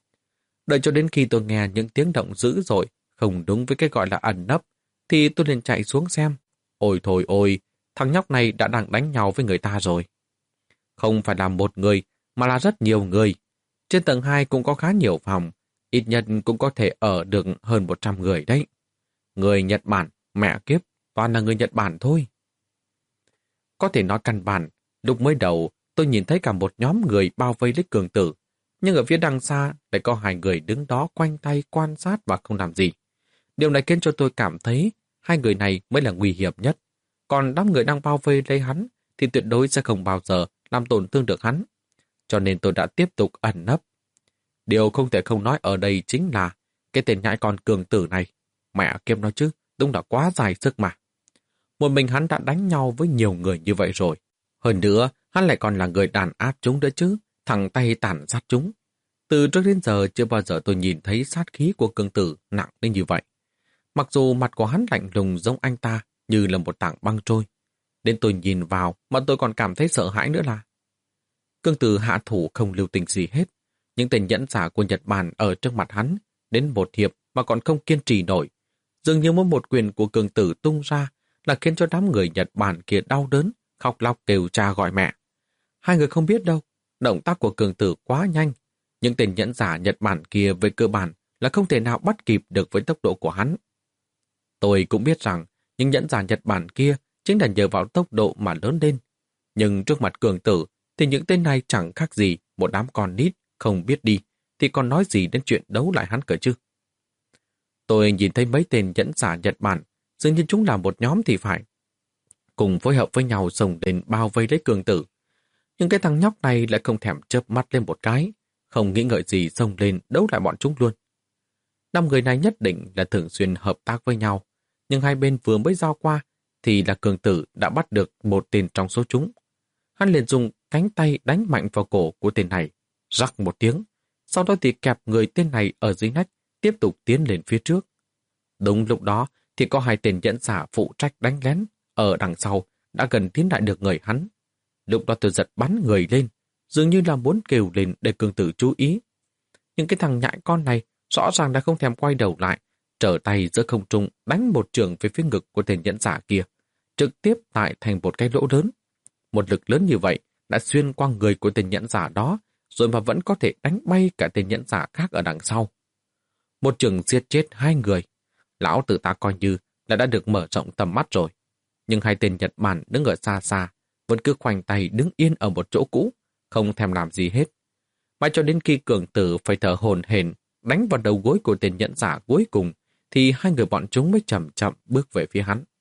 Speaker 1: Đợi cho đến khi tôi nghe những tiếng động dữ dội, không đúng với cái gọi là ẩn nấp, thì tôi liền chạy xuống xem. Ôi thôi ôi, thằng nhóc này đã đang đánh nhau với người ta rồi. Không phải là một người, mà là rất nhiều người. Trên tầng hai cũng có khá nhiều phòng, ít nhất cũng có thể ở được hơn một trăm người đấy. Người Nhật Bản, mẹ kiếp, toàn là người Nhật Bản thôi. Có thể nói căn bản, lúc mới đầu tôi nhìn thấy cả một nhóm người bao vây lấy Cường Tử, nhưng ở phía đằng xa lại có hai người đứng đó quanh tay quan sát và không làm gì. Điều này khiến cho tôi cảm thấy hai người này mới là nguy hiểm nhất. Còn đám người đang bao vây lấy hắn thì tuyệt đối sẽ không bao giờ làm tổn thương được hắn. Cho nên tôi đã tiếp tục ẩn nấp. Điều không thể không nói ở đây chính là cái tên nhãi con Cường Tử này. Mẹ kiếp nói chứ, đúng là quá dài sức mà. Một mình hắn đã đánh nhau với nhiều người như vậy rồi. Hơn nữa, hắn lại còn là người đàn áp chúng nữa chứ, thẳng tay tàn sát chúng. Từ trước đến giờ chưa bao giờ tôi nhìn thấy sát khí của Cường Tử nặng đến như vậy. Mặc dù mặt của hắn lạnh lùng giống anh ta như là một tảng băng trôi. Đến tôi nhìn vào mà tôi còn cảm thấy sợ hãi nữa là. Cường Tử hạ thủ không lưu tình gì hết. Những tên nhẫn giả của Nhật Bản ở trước mặt hắn đến một hiệp mà còn không kiên trì nổi. Dường như mỗi một quyền của Cường Tử tung ra là khiến cho đám người Nhật Bản kia đau đớn, khóc lóc kêu cha gọi mẹ. Hai người không biết đâu, động tác của Cường Tử quá nhanh. Những tên nhẫn giả Nhật Bản kia về cơ bản là không thể nào bắt kịp được với tốc độ của hắn. Tôi cũng biết rằng những nhẫn giả Nhật Bản kia chính là nhờ vào tốc độ mà lớn lên. Nhưng trước mặt Cường Tử thì những tên này chẳng khác gì một đám con nít không biết đi, thì còn nói gì đến chuyện đấu lại hắn cơ chứ. Tôi nhìn thấy mấy tên nhẫn giả Nhật Bản, dường như chúng là một nhóm thì phải. Cùng phối hợp với nhau xông đến bao vây lấy Cường Tử. Nhưng cái thằng nhóc này lại không thèm chớp mắt lên một cái, không nghĩ ngợi gì xông lên đấu lại bọn chúng luôn. Năm người này nhất định là thường xuyên hợp tác với nhau, nhưng hai bên vừa mới giao qua thì là Cường Tử đã bắt được một tên trong số chúng. Hắn liền dùng cánh tay đánh mạnh vào cổ của tên này, rắc một tiếng, sau đó thì kẹp người tên này ở dưới nách, tiếp tục tiến lên phía trước. Đúng lúc đó thì có hai tên nhẫn giả phụ trách đánh lén ở đằng sau đã gần tiến lại được người hắn. Lúc đó tôi giật bắn người lên, dường như là muốn kêu lên để Cường Tử chú ý. Nhưng cái thằng nhãi con này rõ ràng đã không thèm quay đầu lại, trở tay giữa không trung đánh một trường về phía ngực của tên nhẫn giả kia, trực tiếp tại thành một cái lỗ lớn. Một lực lớn như vậy đã xuyên qua người của tên nhẫn giả đó, rồi mà vẫn có thể đánh bay cả tên nhẫn giả khác ở đằng sau. Một trường giết chết hai người, lão tử ta coi như là đã được mở rộng tầm mắt rồi. Nhưng hai tên Nhật Bản đứng ở xa xa, vẫn cứ khoanh tay đứng yên ở một chỗ cũ, không thèm làm gì hết. Mãi cho đến khi Cường Tử phải thở hổn hển đánh vào đầu gối của tên nhẫn giả cuối cùng, thì hai người bọn chúng mới chậm chậm bước về phía hắn.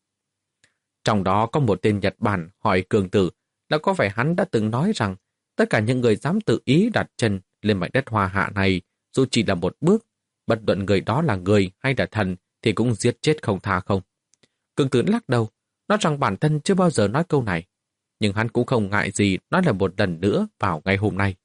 Speaker 1: Trong đó có một tên Nhật Bản hỏi Cường Tử là có phải hắn đã từng nói rằng tất cả những người dám tự ý đặt chân lên mảnh đất Hoa Hạ này, dù chỉ là một bước, bất luận người đó là người hay là thần, thì cũng giết chết không tha không. Cường Tử lắc đầu, nói rằng bản thân chưa bao giờ nói câu này, nhưng hắn cũng không ngại gì nói là một lần nữa vào ngày hôm nay.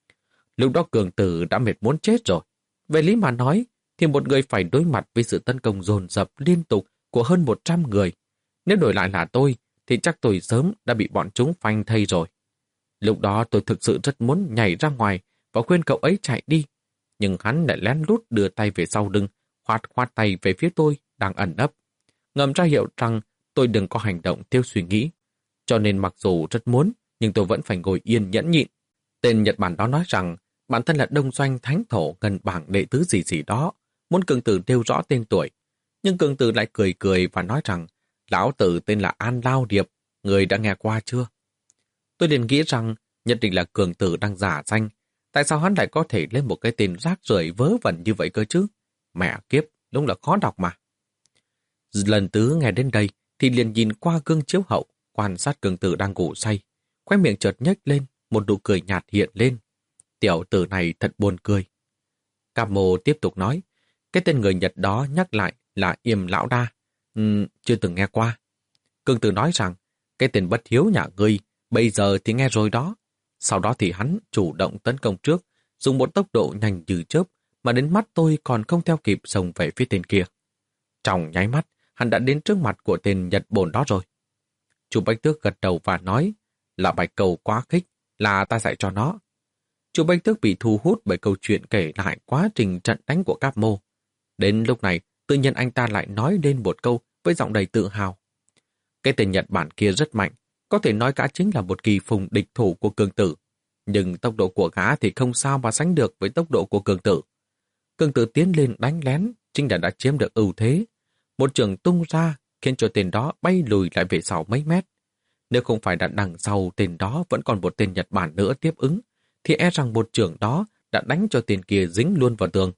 Speaker 1: Lúc đó Cường Tử đã mệt muốn chết rồi. Về lý mà nói, thì một người phải đối mặt với sự tấn công dồn dập liên tục của hơn một trăm người. Nếu đổi lại là tôi, thì chắc tôi sớm đã bị bọn chúng phanh thây rồi. Lúc đó tôi thực sự rất muốn nhảy ra ngoài và khuyên cậu ấy chạy đi. Nhưng hắn lại lén lút đưa tay về sau lưng, khoát khoát tay về phía tôi đang ẩn nấp, ngầm ra hiệu rằng tôi đừng có hành động theo suy nghĩ. Cho nên mặc dù rất muốn, nhưng tôi vẫn phải ngồi yên nhẫn nhịn. Tên Nhật Bản đó nói rằng bản thân là đông doanh thánh thổ ngân bảng đệ tứ gì gì đó, muốn Cường Tử nêu rõ tên tuổi. Nhưng Cường Tử lại cười cười và nói rằng lão tử tên là An Lao Điệp, người đã nghe qua chưa? Tôi liền nghĩ rằng nhất định là Cường Tử đang giả danh. Tại sao hắn lại có thể lên một cái tên rác rưởi vớ vẩn như vậy cơ chứ? Mẹ kiếp, đúng là khó đọc mà. Lần tứ nghe đến đây thì liền nhìn qua gương chiếu hậu, quan sát Cường Tử đang ngủ say. Khóe miệng chợt nhếch lên, một nụ cười nhạt hiện lên. Tiểu tử này thật buồn cười. Cáp Mô tiếp tục nói, cái tên người Nhật đó nhắc lại là Yểm Lão Đa. Uhm, chưa từng nghe qua. Cường Tử nói rằng, cái tên bất hiếu nhà ngươi, bây giờ thì nghe rồi đó. Sau đó thì hắn chủ động tấn công trước, dùng một tốc độ nhanh như chớp, mà đến mắt tôi còn không theo kịp xông về phía tên kia. Trong nháy mắt, hắn đã đến trước mặt của tên Nhật Bổn đó rồi. Chú Bạch Tước gật đầu và nói, là Bạch Cầu quá khích, là ta dạy cho nó. Chú Bạch Tước bị thu hút bởi câu chuyện kể lại quá trình trận đánh của Cáp Mô. Đến lúc này, tự nhiên anh ta lại nói lên một câu với giọng đầy tự hào. Cái tên Nhật Bản kia rất mạnh, có thể nói gã chính là một kỳ phùng địch thủ của Cường Tử. Nhưng tốc độ của gã thì không sao mà sánh được với tốc độ của Cường Tử. Cường Tử tiến lên đánh lén, chính là đã chiếm được ưu thế. Một trường tung ra, khiến cho tên đó bay lùi lại về sau mấy mét. Nếu không phải đã đằng sau tên đó vẫn còn một tên Nhật Bản nữa tiếp ứng, thì e rằng một trường đó đã đánh cho tên kia dính luôn vào tường.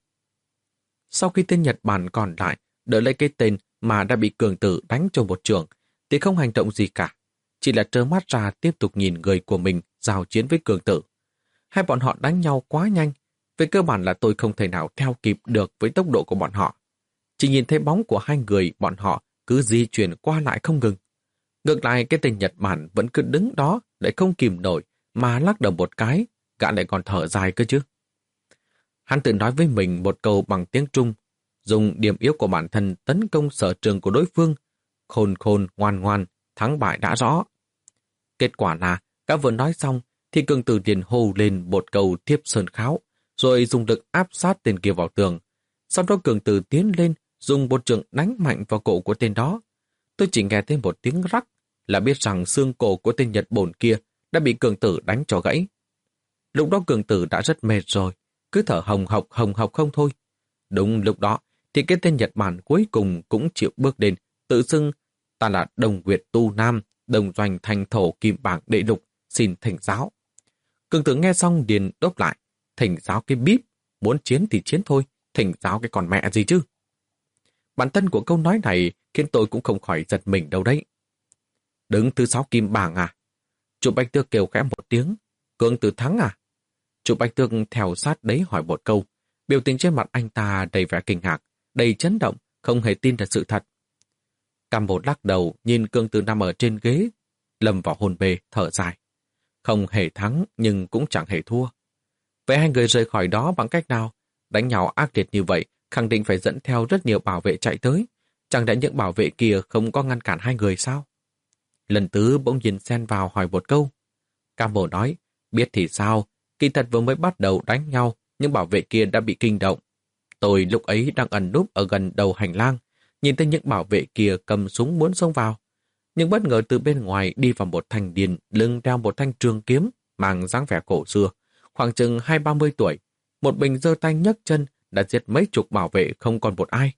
Speaker 1: Sau khi tên Nhật Bản còn lại đợi lấy cái tên mà đã bị Cường Tử đánh cho một trường, thì không hành động gì cả, chỉ là trơ mắt ra tiếp tục nhìn người của mình giao chiến với Cường Tử. Hai bọn họ đánh nhau quá nhanh, về cơ bản là tôi không thể nào theo kịp được với tốc độ của bọn họ. Chỉ nhìn thấy bóng của hai người bọn họ cứ di chuyển qua lại không ngừng. Ngược lại cái tên Nhật Bản vẫn cứ đứng đó để không kìm nổi mà lắc đầu một cái, gã lại còn thở dài cơ chứ. Hắn tự nói với mình một câu bằng tiếng Trung, dùng điểm yếu của bản thân tấn công sở trường của đối phương, khôn khôn ngoan ngoan, thắng bại đã rõ. Kết quả là, gã vừa nói xong, thì Cường Tử liền hô lên một câu thiếp sơn kháo, rồi dùng lực áp sát tên kia vào tường. Sau đó Cường Tử tiến lên, dùng một trường đánh mạnh vào cổ của tên đó. Tôi chỉ nghe thêm một tiếng rắc, là biết rằng xương cổ của tên Nhật Bổn kia đã bị Cường Tử đánh cho gãy. Lúc đó Cường Tử đã rất mệt rồi, cứ thở hồng hộc hồng hộc không thôi. Đúng lúc đó, thì cái tên Nhật Bản cuối cùng cũng chịu bước lên, tự xưng ta là Đồng Nguyệt Tu Nam, đồng doanh thành thổ kim bảng đệ lục, xin thỉnh giáo. Cường Tử nghe xong điền đốp lại, thỉnh giáo cái bíp, muốn chiến thì chiến thôi, thỉnh giáo cái còn mẹ gì chứ. Bản thân của câu nói này khiến tôi cũng không khỏi giật mình đâu đấy. Đứng thứ sáu kim bảng à? Chủ Bạch Tước kêu khẽ một tiếng, Cường Tử thắng à? Chủ Bạch Tước theo sát đấy hỏi một câu, biểu tình trên mặt anh ta đầy vẻ kinh ngạc, đầy chấn động, không hề tin là sự thật. Cam một lắc đầu nhìn Cường Tử nằm ở trên ghế, lâm vào hôn mê, thở dài. Không hề thắng nhưng cũng chẳng hề thua. Vậy hai người rời khỏi đó bằng cách nào? Đánh nhau ác liệt như vậy, khẳng định phải dẫn theo rất nhiều bảo vệ chạy tới. Chẳng lẽ những bảo vệ kia không có ngăn cản hai người sao? Lần Tứ bỗng nhìn xen vào hỏi một câu. Cam Bồ nói, biết thì sao, kỳ thật vừa mới bắt đầu đánh nhau, nhưng bảo vệ kia đã bị kinh động. Tôi lúc ấy đang ẩn núp ở gần đầu hành lang, nhìn thấy những bảo vệ kia cầm súng muốn xông vào. Nhưng bất ngờ từ bên ngoài đi vào một thanh niên lưng đeo một thanh trường kiếm, mang dáng vẻ cổ xưa, khoảng chừng hai ba mươi tuổi. Một mình giơ tay nhấc chân đã giết mấy chục bảo vệ không còn một ai.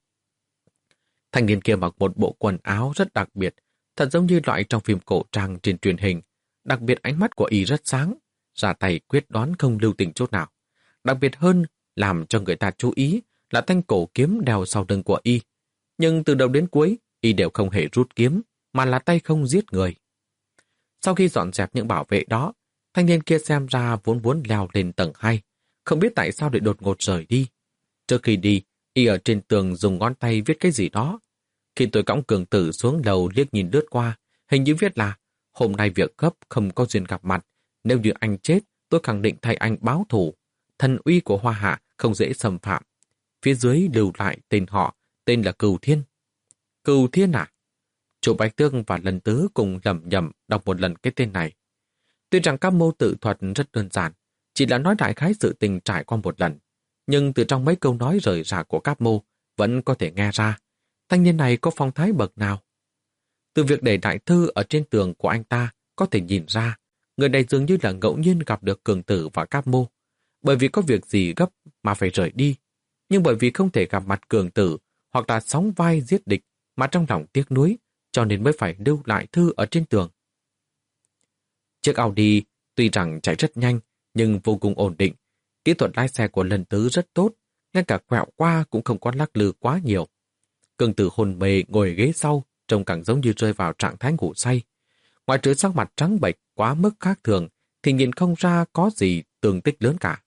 Speaker 1: Thanh niên kia mặc một bộ quần áo rất đặc biệt, thật giống như loại trong phim cổ trang trên truyền hình. Đặc biệt ánh mắt của y rất sáng, ra tay quyết đoán không lưu tình chút nào. Đặc biệt hơn, làm cho người ta chú ý là thanh cổ kiếm đeo sau lưng của y. Nhưng từ đầu đến cuối, y đều không hề rút kiếm, mà là tay không giết người. Sau khi dọn dẹp những bảo vệ đó, thanh niên kia xem ra vốn muốn leo lên tầng hai, không biết tại sao lại đột ngột rời đi. Trước khi đi, y ở trên tường dùng ngón tay viết cái gì đó. Khi tôi cõng Cường Tử xuống lầu liếc nhìn lướt qua, hình như viết là hôm nay việc gấp không có duyên gặp mặt, nếu như anh chết, tôi khẳng định thay anh báo thù. Thần uy của Hoa Hạ không dễ xâm phạm. Phía dưới lưu lại tên họ, tên là Cửu Thiên. Cửu Thiên à? Chủ Bạch Tương và Lần Tứ cùng lẩm nhẩm đọc một lần cái tên này. Tuy rằng các mô tự thuật rất đơn giản, chỉ là nói đại khái sự tình trải qua một lần, nhưng từ trong mấy câu nói rời rạc của các mô vẫn có thể nghe ra thanh niên này có phong thái bậc nào. Từ việc để đại thư ở trên tường của anh ta có thể nhìn ra người này dường như là ngẫu nhiên gặp được Cường Tử và Cáp Mô, bởi vì có việc gì gấp mà phải rời đi, nhưng bởi vì không thể gặp mặt Cường Tử hoặc là sóng vai giết địch mà trong lòng tiếc nuối, cho nên mới phải lưu lại thư ở trên tường. Chiếc Audi tuy rằng chạy rất nhanh nhưng vô cùng ổn định. Kỹ thuật lái xe của Lần Tứ rất tốt, ngay cả quẹo qua cũng không có lắc lư quá nhiều. Cường Tử hồn mê ngồi ghế sau, trông càng giống như rơi vào trạng thái ngủ say. Ngoài trừ sắc mặt trắng bệch quá mức khác thường, thì nhìn không ra có gì tường tích lớn cả.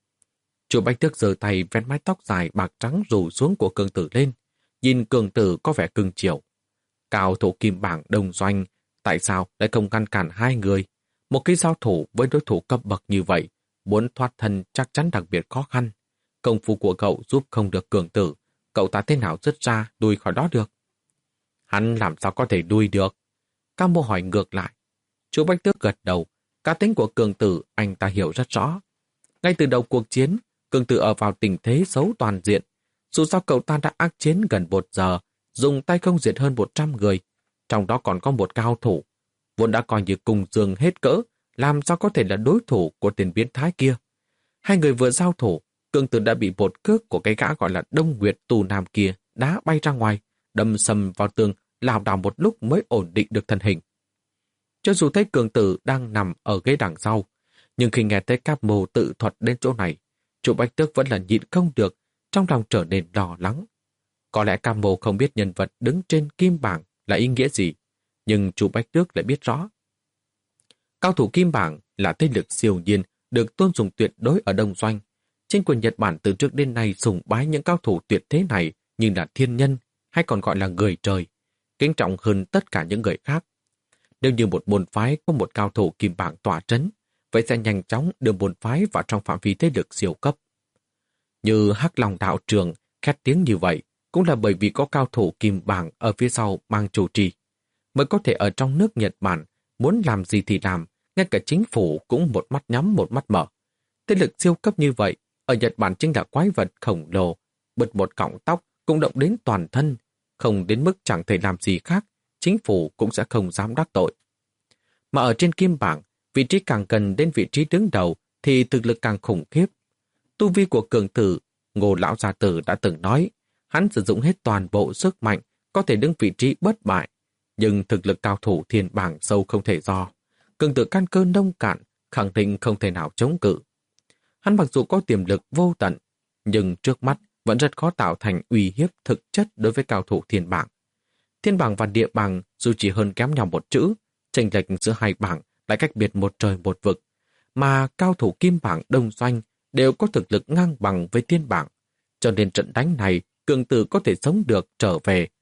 Speaker 1: Chủ Bạch Tước giơ tay vén mái tóc dài bạc trắng rủ xuống của Cường Tử lên, nhìn Cường Tử có vẻ cưng chiều. Cao thủ kim bảng Đông Doanh, tại sao lại không ngăn cản hai người? Một khi giao thủ với đối thủ cấp bậc như vậy, muốn thoát thân chắc chắn đặc biệt khó khăn. Công phu của cậu giúp không được Cường Tử, cậu ta thế nào dứt ra đuôi khỏi đó được? Hắn làm sao có thể đuôi được? Cam Mô hỏi ngược lại. Chú Bạch Tước gật đầu, cá tính của Cường Tử anh ta hiểu rất rõ. Ngay từ đầu cuộc chiến, Cường Tử ở vào tình thế xấu toàn diện. Dù sao cậu ta đã ác chiến gần một giờ, dùng tay không diệt hơn một trăm người, trong đó còn có một cao thủ. Vốn đã coi như cùng giường hết cỡ, làm sao có thể là đối thủ của tiền biến thái kia. Hai người vừa giao thủ, Cường Tử đã bị một cước của cái gã gọi là Đông Nguyệt tù nam kia đá bay ra ngoài, đâm sầm vào tường, lảo đảo một lúc mới ổn định được thân hình. Cho dù thấy Cường Tử đang nằm ở ghế đằng sau, nhưng khi nghe thấy Cáp Mô tự thuật đến chỗ này, chủ Bạch Tước vẫn là nhịn không được, trong lòng trở nên lo lắng. Có lẽ Cáp Mô không biết nhân vật đứng trên kim bảng là ý nghĩa gì, nhưng chủ Bạch Tước lại biết rõ. Cao thủ kim bảng là thế lực siêu nhiên được tôn sùng tuyệt đối ở Đông Doanh. Chính quyền Nhật Bản từ trước đến nay sùng bái những cao thủ tuyệt thế này như là thiên nhân, hay còn gọi là người trời, kính trọng hơn tất cả những người khác. Nếu như một môn phái có một cao thủ kim bảng tỏa trấn, vậy sẽ nhanh chóng đưa môn phái vào trong phạm vi thế lực siêu cấp. Như Hắc Long đạo trường khét tiếng như vậy, cũng là bởi vì có cao thủ kim bảng ở phía sau mang chủ trì, mới có thể ở trong nước Nhật Bản muốn làm gì thì làm, ngay cả chính phủ cũng một mắt nhắm một mắt mở. Thế lực siêu cấp như vậy, ở Nhật Bản chính là quái vật khổng lồ, bật một cọng tóc cũng động đến toàn thân, không đến mức chẳng thể làm gì khác, chính phủ cũng sẽ không dám đắc tội. Mà ở trên kim bảng, vị trí càng gần đến vị trí đứng đầu thì thực lực càng khủng khiếp. Tu vi của Cường Tử, Ngô Lão Gia Tử đã từng nói, hắn sử dụng hết toàn bộ sức mạnh, có thể đứng vị trí bất bại, nhưng thực lực cao thủ thiên bảng sâu không thể do. Cường Tử căn cơ nông cạn, khẳng định không thể nào chống cự. Hắn mặc dù có tiềm lực vô tận, nhưng trước mắt vẫn rất khó tạo thành uy hiếp thực chất đối với cao thủ thiên bảng. Thiên bảng và địa bảng dù chỉ hơn kém nhau một chữ, chênh lệch giữa hai bảng lại cách biệt một trời một vực, mà cao thủ kim bảng Đông Doanh đều có thực lực ngang bằng với thiên bảng, cho nên trận đánh này Cường Tử có thể sống được trở về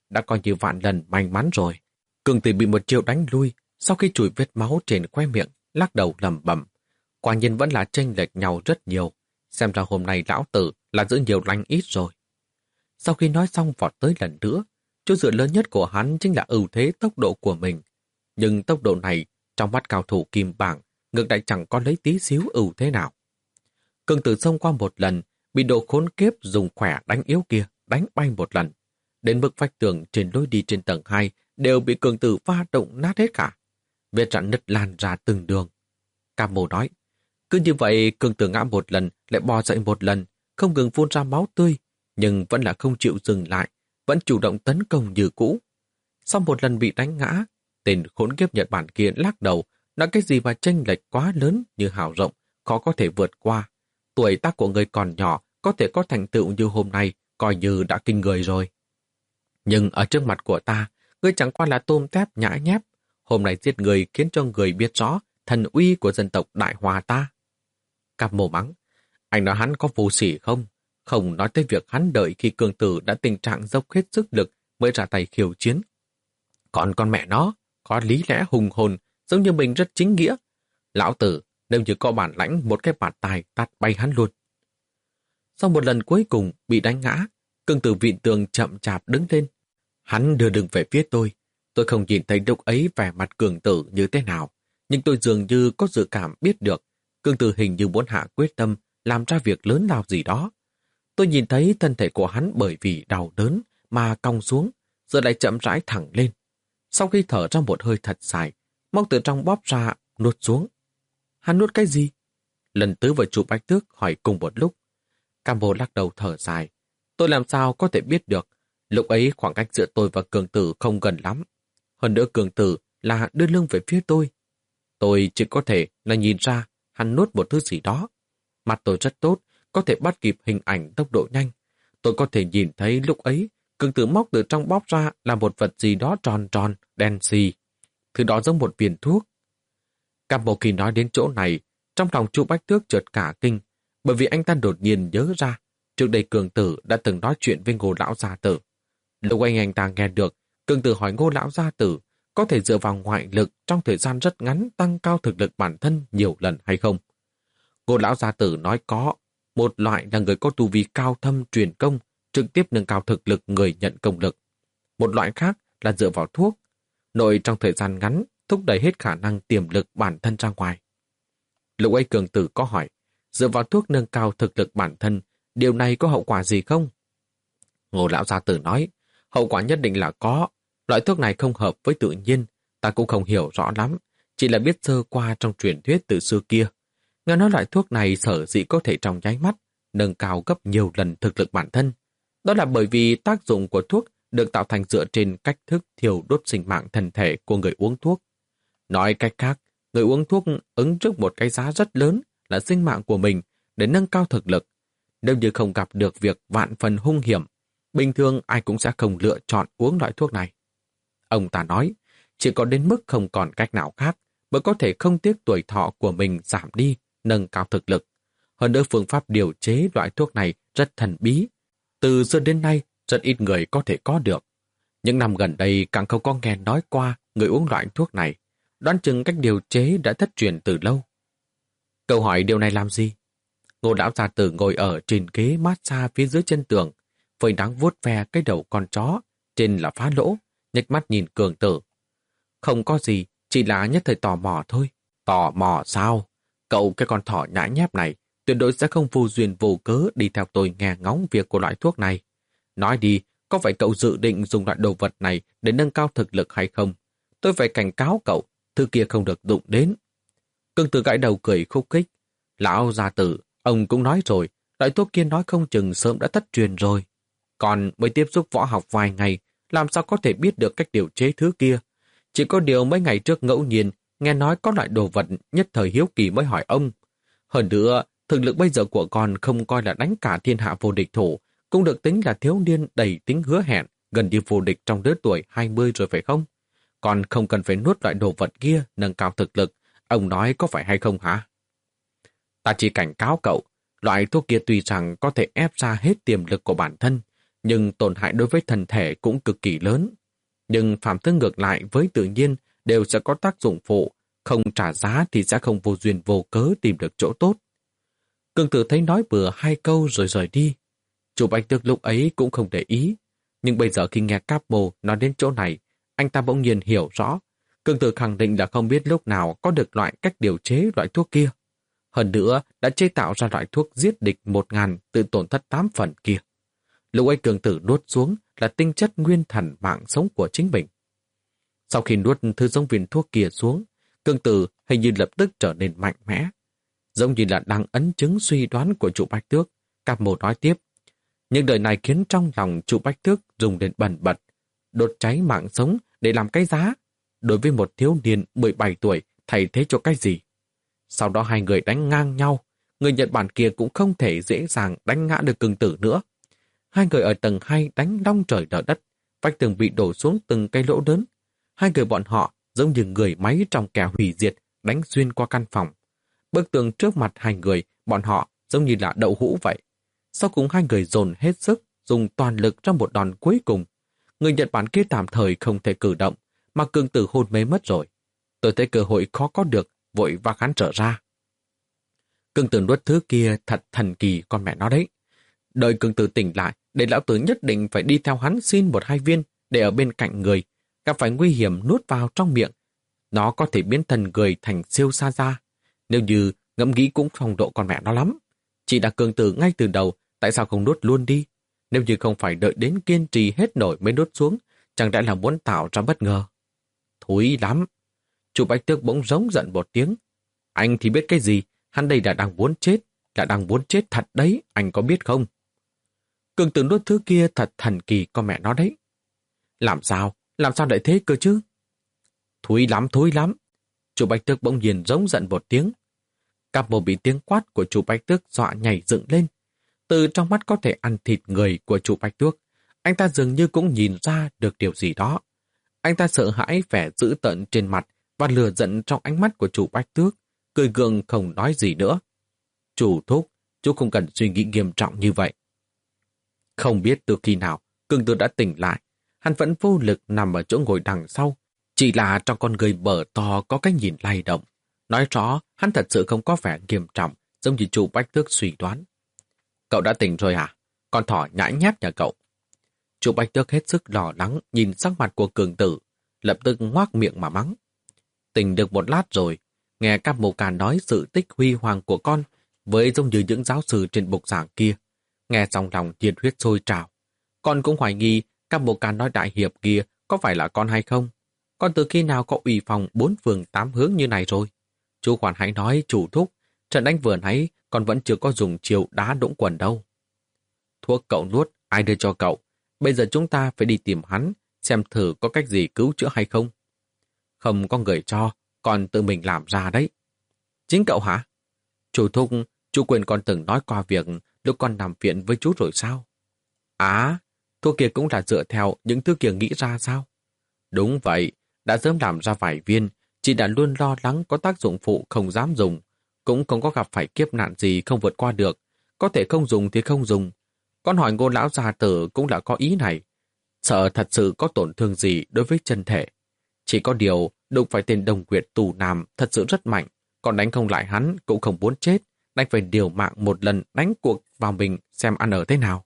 Speaker 1: đã coi như vạn lần may mắn rồi. Cường Tử bị một chiêu đánh lui, sau khi chùi vết máu trên khóe miệng, lắc đầu lẩm bẩm. Quả nhiên vẫn là chênh lệch nhau rất nhiều. Xem ra hôm nay lão tử là giữ nhiều lành ít rồi. Sau khi nói xong vọt tới lần nữa, chỗ dựa lớn nhất của hắn chính là ưu thế tốc độ của mình. Nhưng tốc độ này, trong mắt cao thủ kim bảng, ngược lại chẳng có lấy tí xíu ưu thế nào. Cường Tử xông qua một lần, bị đồ khốn kiếp dùng khỏe đánh yếu kia, đánh bay một lần. Đến mức vách tường trên lối đi trên tầng hai đều bị Cường Tử va động nát hết cả. Vết rạn nứt lan ra từng đường. Cam Mô nói, cứ như vậy Cường Tử ngã một lần, lại bò dậy một lần, không ngừng phun ra máu tươi, nhưng vẫn là không chịu dừng lại, vẫn chủ động tấn công như cũ. Sau một lần bị đánh ngã, tên khốn kiếp Nhật Bản kia lắc đầu, nói cái gì mà chênh lệch quá lớn như hào rộng, khó có thể vượt qua. Tuổi tác của người còn nhỏ, có thể có thành tựu như hôm nay, coi như đã kinh người rồi. Nhưng ở trước mặt của ta, ngươi chẳng qua là tôm tép nhã nhép. Hôm nay giết người khiến cho người biết rõ thần uy của dân tộc Đại Hòa ta. Cam Mô mắng, anh nói hắn có vô sỉ không? Không nói tới việc hắn đợi khi Cường Tử đã tình trạng dốc hết sức lực mới ra tay khiêu chiến. Còn con mẹ nó, có lý lẽ hùng hồn, giống như mình rất chính nghĩa. Lão tử, nếu như có bản lãnh một cái bạt tài tát bay hắn luôn. Sau một lần cuối cùng bị đánh ngã, Cường Tử vịn tường chậm chạp đứng lên. Hắn đưa đường về phía tôi. Tôi không nhìn thấy lúc ấy vẻ mặt Cường Tử như thế nào, nhưng tôi dường như có dự cảm biết được. Cường Tử hình như muốn hạ quyết tâm làm ra việc lớn lao gì đó. Tôi nhìn thấy thân thể của hắn bởi vì đau đớn mà cong xuống, giờ lại chậm rãi thẳng lên. Sau khi thở ra một hơi thật dài, móc từ trong bóp ra, nuốt xuống. Hắn nuốt cái gì? Lần Tứ và Chu Bách Tước hỏi cùng một lúc. Cam Mô lắc đầu thở dài. Tôi làm sao có thể biết được. Lúc ấy khoảng cách giữa tôi và Cường Tử không gần lắm. Hơn nữa Cường Tử là đưa lưng về phía tôi. Tôi chỉ có thể là nhìn ra hắn nuốt một thứ gì đó. Mặt tôi rất tốt, có thể bắt kịp hình ảnh tốc độ nhanh. Tôi có thể nhìn thấy lúc ấy Cường Tử móc từ trong bóp ra là một vật gì đó tròn tròn, đen xì. Thứ đó giống một viên thuốc. Cam Mô khi nói đến chỗ này, trong lòng Chu Bách Tước chợt cả kinh, bởi vì anh ta đột nhiên nhớ ra, trước đây Cường Tử đã từng nói chuyện với Ngô Lão Gia Tử. Lúc anh anh ta nghe được, Cường Tử hỏi Ngô Lão Gia Tử có thể dựa vào ngoại lực trong thời gian rất ngắn tăng cao thực lực bản thân nhiều lần hay không. Ngô Lão Gia Tử nói có, một loại là người có tu vi cao thâm truyền công, trực tiếp nâng cao thực lực người nhận công lực. Một loại khác là dựa vào thuốc, nội trong thời gian ngắn thúc đẩy hết khả năng tiềm lực bản thân ra ngoài. Lúc ấy Cường Tử có hỏi, dựa vào thuốc nâng cao thực lực bản thân, điều này có hậu quả gì không? Ngô Lão Gia Tử nói, hậu quả nhất định là có. Loại thuốc này không hợp với tự nhiên, ta cũng không hiểu rõ lắm, chỉ là biết sơ qua trong truyền thuyết từ xưa kia. Nghe nói loại thuốc này sở dĩ có thể trong nháy mắt, nâng cao gấp nhiều lần thực lực bản thân. Đó là bởi vì tác dụng của thuốc được tạo thành dựa trên cách thức thiêu đốt sinh mạng thân thể của người uống thuốc. Nói cách khác, người uống thuốc ứng trước một cái giá rất lớn là sinh mạng của mình để nâng cao thực lực. Nếu như không gặp được việc vạn phần hung hiểm, bình thường ai cũng sẽ không lựa chọn uống loại thuốc này. Ông ta nói, chỉ có đến mức không còn cách nào khác mới có thể không tiếc tuổi thọ của mình giảm đi, nâng cao thực lực. Hơn nữa phương pháp điều chế loại thuốc này rất thần bí. Từ xưa đến nay, rất ít người có thể có được. Những năm gần đây càng không có nghe nói qua người uống loại thuốc này. Đoán chừng cách điều chế đã thất truyền từ lâu. Câu hỏi điều này làm gì? Ngô Lão Gia Tử ngồi ở trên ghế massage phía dưới chân tường, phơi nắng vuốt ve cái đầu con chó, trên là phá lỗ, nhếch mắt nhìn Cường Tử. Không có gì, chỉ là nhất thời tò mò thôi. Tò mò sao? Cậu cái con thỏ nhãi nhép này tuyệt đối sẽ không vô duyên vô cớ đi theo tôi nghe ngóng việc của loại thuốc này. Nói đi, có phải cậu dự định dùng loại đồ vật này để nâng cao thực lực hay không? Tôi phải cảnh cáo cậu, thứ kia không được đụng đến. Cường Tử gãi đầu cười khúc khích. Lão Gia Tử, ông cũng nói rồi, loại thuốc kia nói không chừng sớm đã thất truyền rồi. Còn mới tiếp xúc võ học vài ngày, làm sao có thể biết được cách điều chế thứ kia? Chỉ có điều mấy ngày trước ngẫu nhiên, nghe nói có loại đồ vật nhất thời hiếu kỳ mới hỏi ông. Hơn nữa, thực lực bây giờ của con không coi là đánh cả thiên hạ vô địch thủ, cũng được tính là thiếu niên đầy tính hứa hẹn, gần như vô địch trong lứa tuổi hai mươi rồi phải không? Còn không cần phải nuốt loại đồ vật kia nâng cao thực lực, ông nói có phải hay không hả? Ta chỉ cảnh cáo cậu, loại thuốc kia tuy rằng có thể ép ra hết tiềm lực của bản thân, nhưng tổn hại đối với thân thể cũng cực kỳ lớn. Nhưng phạm tướng ngược lại với tự nhiên đều sẽ có tác dụng phụ, không trả giá thì sẽ không vô duyên vô cớ tìm được chỗ tốt. Cương Tử thấy nói bừa hai câu rồi rời đi. Chủ Bạch Tước lúc ấy cũng không để ý, nhưng bây giờ khi nghe Capo nói đến chỗ này, anh ta bỗng nhiên hiểu rõ. Cương Tử khẳng định là không biết lúc nào có được loại cách điều chế loại thuốc kia. Hơn nữa, đã chế tạo ra loại thuốc giết địch một ngàn tự tổn thất tám phần kia. Lúc ấy Cương Tử nuốt xuống là tinh chất nguyên thần mạng sống của chính mình. Sau khi nuốt thứ giống viên thuốc kia xuống, Cương Tử hình như lập tức trở nên mạnh mẽ. Giống như là đang ấn chứng suy đoán của chủ Bạch Tước, Capo nói tiếp. Nhưng đời này khiến trong lòng chủ Bạch Tước dùng đến bần bật, đốt cháy mạng sống để làm cái giá. Đối với một thiếu niên mười bảy tuổi, thay thế cho cái gì? Sau đó hai người đánh ngang nhau, người Nhật Bản kia cũng không thể dễ dàng đánh ngã được Cương Tử nữa. Hai người ở tầng hai đánh long trời lở đất, vách tường bị đổ xuống từng cái lỗ lớn. Hai người bọn họ giống như người máy trong kẻ hủy diệt đánh xuyên qua căn phòng. Bức tường trước mặt hai người, bọn họ giống như là đậu hũ vậy. Sau cùng hai người dồn hết sức, dùng toàn lực trong một đòn cuối cùng. Người Nhật Bản kia tạm thời không thể cử động, mà Cương Tử hôn mê mất rồi. Tôi thấy cơ hội khó có được, vội vác hắn trở ra. Cương Tử nuốt thứ kia thật thần kỳ con mẹ nó đấy. Đợi Cương Tử tỉnh lại, để lão tử nhất định phải đi theo hắn xin một hai viên để ở bên cạnh người, gặp phải nguy hiểm nuốt vào trong miệng. Nó có thể biến thần người thành siêu sa ra. Nếu như ngẫm nghĩ cũng phong độ con mẹ nó lắm. Chỉ đã Cương Tử ngay từ đầu, tại sao không nuốt luôn đi? Nếu như không phải đợi đến kiên trì hết nổi mới nuốt xuống, chẳng lẽ là muốn tạo ra bất ngờ? Thúi lắm! Chủ Bạch Tước bỗng rống giận một tiếng. Anh thì biết cái gì? Hắn đây là đang muốn chết, là đang muốn chết thật đấy, anh có biết không? Cương Tử nuốt thứ kia thật thần kỳ con mẹ nó đấy. Làm sao? Làm sao lại thế cơ chứ? Thúi lắm, thúi lắm! Chủ Bạch Tước bỗng nhiên rống giận một tiếng. Capo bị tiếng quát của chủ Bạch Tước dọa nhảy dựng lên. Từ trong mắt có thể ăn thịt người của chủ Bạch Tước, anh ta dường như cũng nhìn ra được điều gì đó. Anh ta sợ hãi vẻ dữ tợn trên mặt và lừa giận trong ánh mắt của chủ Bạch Tước, cười gượng không nói gì nữa. Chủ thúc, chú không cần suy nghĩ nghiêm trọng như vậy. Không biết từ khi nào, Cương Tử đã tỉnh lại, hắn vẫn vô lực nằm ở chỗ ngồi đằng sau, chỉ là trong con người bở to có cái nhìn lay động. Nói rõ, hắn thật sự không có vẻ nghiêm trọng, giống như chủ Bạch Tước suy đoán. Cậu đã tỉnh rồi à? Con thỏ nhãi nhép nhà cậu. Chủ Bạch Tước hết sức lo lắng nhìn sắc mặt của Cương Tử, lập tức ngoác miệng mà mắng. Tỉnh được một lát rồi, nghe các mô ca nói sự tích huy hoàng của con với giống như những giáo sư trên bục giảng kia. Nghe trong lòng nhiệt huyết sôi trào. Con cũng hoài nghi các mô ca nói đại hiệp kia có phải là con hay không? Con từ khi nào có ủy phòng bốn phương tám hướng như này rồi? Chú khoản hãy nói chủ thúc, trận đánh vừa nãy con vẫn chưa có dùng chiều đá đũng quần đâu. Thuốc cậu nuốt, ai đưa cho cậu? Bây giờ chúng ta phải đi tìm hắn, xem thử có cách gì cứu chữa hay không. Không có người cho, còn tự mình làm ra đấy. Chính cậu hả? Chủ thúc, chú quên con từng nói qua việc lúc con nằm viện với chú rồi sao? À, thuốc kia cũng là dựa theo những thứ kia nghĩ ra sao? Đúng vậy, đã sớm làm ra vài viên, chỉ đã luôn lo lắng có tác dụng phụ không dám dùng, cũng không có gặp phải kiếp nạn gì không vượt qua được, có thể không dùng thì không dùng. Con hỏi Ngô lão gia tử cũng là có ý này, sợ thật sự có tổn thương gì đối với chân thể. Chỉ có điều, đụng phải tên Đồng Quyệt tù nam thật sự rất mạnh, còn đánh không lại hắn cũng không muốn chết, đánh phải điều mạng một lần đánh cuộc vào mình xem ăn ở thế nào.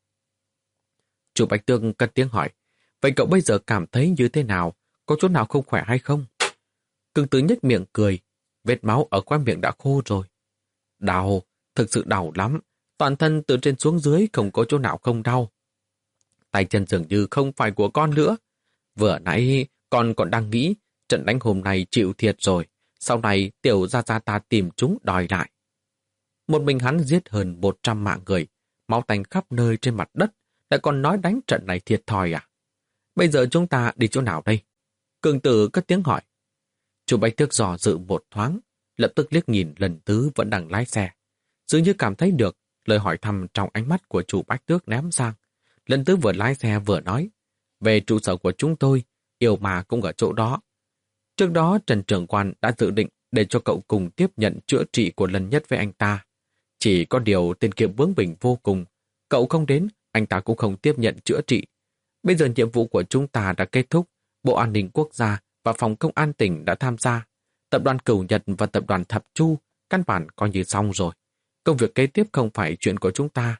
Speaker 1: Chủ Bạch Tước cất tiếng hỏi, vậy cậu bây giờ cảm thấy như thế nào, có chỗ nào không khỏe hay không? Cương Tử nhếch miệng cười, vết máu ở khoang miệng đã khô rồi. Đau, thực sự đau lắm, toàn thân từ trên xuống dưới không có chỗ nào không đau. Tay chân dường như không phải của con nữa. Vừa nãy con còn đang nghĩ trận đánh hôm nay chịu thiệt rồi, sau này tiểu gia gia ta tìm chúng đòi lại. Một mình hắn giết hơn một trăm mạng người, máu tanh khắp nơi trên mặt đất, lại còn nói đánh trận này thiệt thòi à? Bây giờ chúng ta đi chỗ nào đây? Cương Tử cất tiếng hỏi. Chủ Bạch Tước dò dự một thoáng, lập tức liếc nhìn lần tứ vẫn đang lái xe. Dường như cảm thấy được lời hỏi thăm trong ánh mắt của chủ Bạch Tước ném sang. Lần tứ vừa lái xe vừa nói, về trụ sở của chúng tôi, yêu mà cũng ở chỗ đó. Trước đó Trần trưởng quan đã dự định để cho cậu cùng tiếp nhận chữa trị của lần nhất với anh ta. Chỉ có điều tên kia bướng bỉnh vô cùng, cậu không đến, anh ta cũng không tiếp nhận chữa trị. Bây giờ nhiệm vụ của chúng ta đã kết thúc, Bộ An ninh Quốc gia và Phòng Công an tỉnh đã tham gia. Tập đoàn Cửu Nhật và Tập đoàn Thập Chu căn bản coi như xong rồi. Công việc kế tiếp không phải chuyện của chúng ta.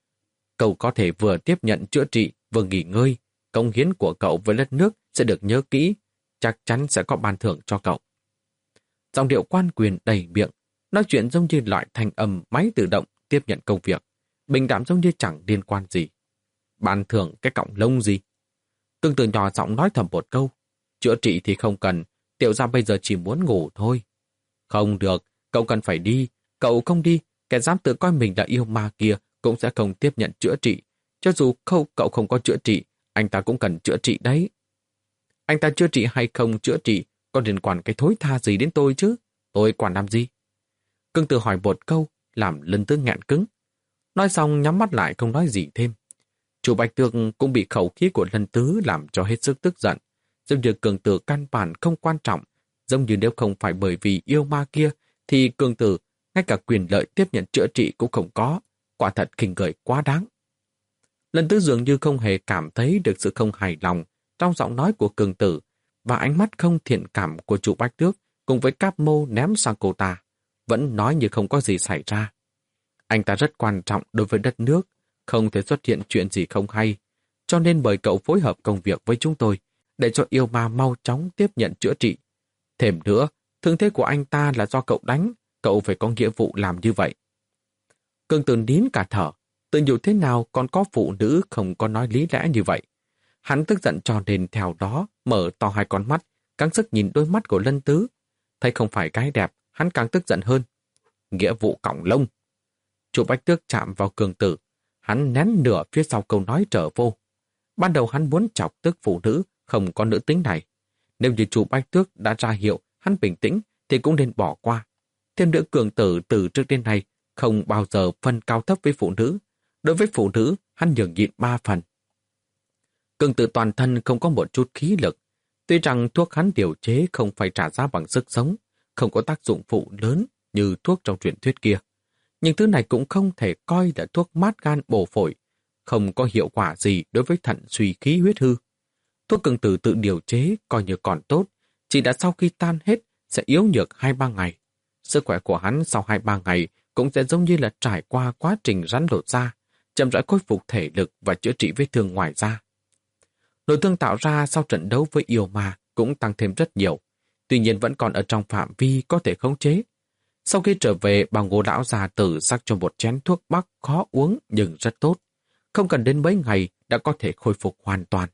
Speaker 1: Cậu có thể vừa tiếp nhận chữa trị, vừa nghỉ ngơi. Công hiến của cậu với đất nước sẽ được nhớ kỹ, chắc chắn sẽ có ban thưởng cho cậu. Giọng điệu quan quyền đầy miệng, nói chuyện giống như loại thanh âm máy tự động tiếp nhận công việc, bình đạm giống như chẳng liên quan gì. Ban thưởng cái cọng lông gì? Cương Tử nhỏ giọng nói thầm một câu, chữa trị thì không cần, tiểu gia bây giờ chỉ muốn ngủ thôi. Không được, cậu cần phải đi, cậu không đi, kẻ dám tự coi mình là yêu ma kia cũng sẽ không tiếp nhận chữa trị. Cho dù không, cậu không có chữa trị, anh ta cũng cần chữa trị đấy. Anh ta chữa trị hay không chữa trị có liên quan cái thối tha gì đến tôi chứ? Tôi quản làm gì? Cương Tử hỏi một câu, làm Lân Tứ nghẹn cứng. Nói xong nhắm mắt lại không nói gì thêm. Chủ Bạch Tước cũng bị khẩu khí của Lân Tứ làm cho hết sức tức giận. Giống như Cường Tử căn bản không quan trọng, giống như nếu không phải bởi vì yêu ma kia, thì Cường Tử ngay cả quyền lợi tiếp nhận chữa trị cũng không có. Quả thật khinh gợi quá đáng. Lân Tứ dường như không hề cảm thấy được sự không hài lòng trong giọng nói của Cường Tử, và ánh mắt không thiện cảm của chủ Bạch Tước cùng với cáp mâu ném sang cô ta, vẫn nói như không có gì xảy ra. Anh ta rất quan trọng đối với đất nước, không thể xuất hiện chuyện gì không hay, cho nên mời cậu phối hợp công việc với chúng tôi, để cho yêu ma mau chóng tiếp nhận chữa trị. Thêm nữa, thương thế của anh ta là do cậu đánh, cậu phải có nghĩa vụ làm như vậy. Cường Tử nín cả thở, tự nhủ thế nào còn có phụ nữ không có nói lý lẽ như vậy. Hắn tức giận cho nên theo đó mở to hai con mắt, căng sức nhìn đôi mắt của Lân Tứ. Thấy không phải cái đẹp, hắn càng tức giận hơn. Nghĩa vụ còng lông. Chủ Bạch Tước chạm vào Cường Tử, hắn nén nửa phía sau câu nói trở vô. Ban đầu hắn muốn chọc tức phụ nữ không có nữ tính này. Nếu như chủ Bạch Tước đã ra hiệu hắn bình tĩnh thì cũng nên bỏ qua. Thêm nữa, Cường Tử từ trước đến nay không bao giờ phân cao thấp với phụ nữ. Đối với phụ nữ, hắn nhường nhịn ba phần. Cường Tử toàn thân không có một chút khí lực. Tuy rằng thuốc hắn điều chế không phải trả giá bằng sức sống, không có tác dụng phụ lớn như thuốc trong truyền thuyết kia. Nhưng thứ này cũng không thể coi là thuốc mát gan bổ phổi, không có hiệu quả gì đối với thận suy khí huyết hư. Thuốc Cường Tử tự điều chế coi như còn tốt, chỉ đã sau khi tan hết sẽ yếu nhược hai ba ngày. Sức khỏe của hắn sau hai ba ngày cũng sẽ giống như là trải qua quá trình rắn lột da, chậm rãi khôi phục thể lực và chữa trị vết thương ngoài da. Nội thương tạo ra sau trận đấu với yêu ma cũng tăng thêm rất nhiều, tuy nhiên vẫn còn ở trong phạm vi có thể khống chế. Sau khi trở về, bà Ngô lão già tử sắc cho một chén thuốc bắc khó uống nhưng rất tốt. Không cần đến mấy ngày đã có thể khôi phục hoàn toàn.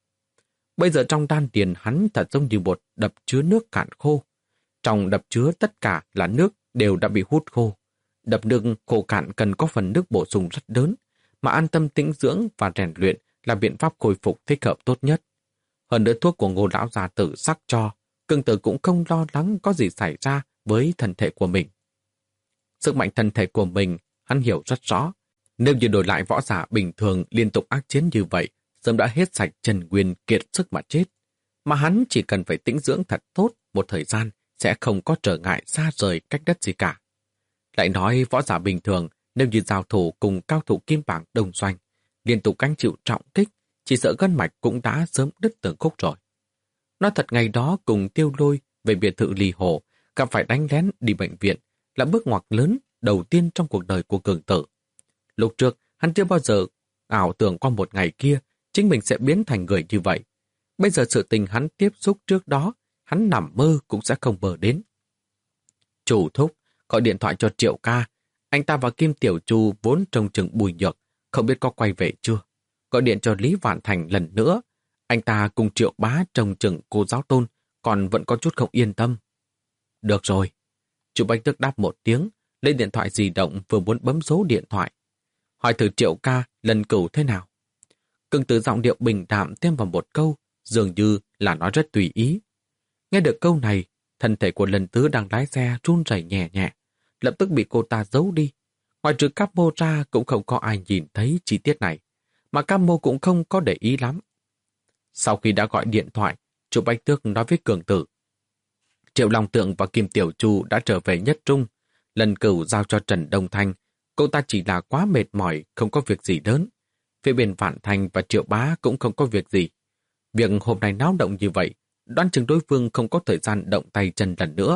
Speaker 1: Bây giờ trong đan điền hắn thật giống như một đập chứa nước cạn khô. Trong đập chứa tất cả là nước đều đã bị hút khô. Đập nước khô cạn cần có phần nước bổ sung rất lớn, mà an tâm tĩnh dưỡng và rèn luyện là biện pháp khôi phục thích hợp tốt nhất. Hơn nữa thuốc của Ngô lão già tử sắc cho, Cường Tử cũng không lo lắng có gì xảy ra với thân thể của mình. Sức mạnh thân thể của mình, hắn hiểu rất rõ. Nếu như đổi lại võ giả bình thường liên tục ác chiến như vậy, sớm đã hết sạch chân nguyên kiệt sức mà chết. Mà hắn chỉ cần phải tĩnh dưỡng thật tốt một thời gian, sẽ không có trở ngại xa rời cách đất gì cả. Lại nói võ giả bình thường, nếu như giao thủ cùng cao thủ kim bảng đồng doanh, liên tục gánh chịu trọng kích, chỉ sợ gân mạch cũng đã sớm đứt từng khúc rồi. Nói thật, ngày đó cùng Tiêu Lôi về biệt thự Ly Hồ, gặp phải đánh lén đi bệnh viện, là bước ngoặt lớn đầu tiên trong cuộc đời của Cường Tử. Lúc trước, hắn chưa bao giờ ảo tưởng qua một ngày kia chính mình sẽ biến thành người như vậy. Bây giờ sự tình hắn tiếp xúc trước đó, hắn nằm mơ cũng sẽ không mơ đến. Chủ thúc gọi điện thoại cho Triệu ca. Anh ta và Kim Tiểu Chu vốn trông chừng Bùi Nhược, không biết có quay về chưa. Gọi điện cho Lý Vạn Thành lần nữa. Anh ta cùng Triệu bá trông chừng cô giáo Tôn, còn vẫn có chút không yên tâm. Được rồi. Chủ Bạch Tước đáp một tiếng, lấy điện thoại di động vừa muốn bấm số điện thoại. Hỏi thử Triệu ca lần cửu thế nào. Cường Tử giọng điệu bình đạm thêm vào một câu, dường như là nói rất tùy ý. Nghe được câu này, thân thể của Lần Tứ đang lái xe run rẩy nhẹ nhẹ, lập tức bị cô ta giấu đi. Ngoài trừ Cáp Mô ra cũng không có ai nhìn thấy chi tiết này, mà Cáp Mô cũng không có để ý lắm. Sau khi đã gọi điện thoại, chủ Bạch Tước nói với Cường Tử. Triệu Long Tượng và Kim Tiểu Chu đã trở về Nhất Trung. Lần cửu giao cho Trần Đông Thanh, cô ta chỉ là quá mệt mỏi, không có việc gì lớn. Phía bên Vạn Thành và Triệu Bá cũng không có việc gì. Việc hôm nay náo động như vậy, đoán chừng đối phương không có thời gian động tay chân lần nữa.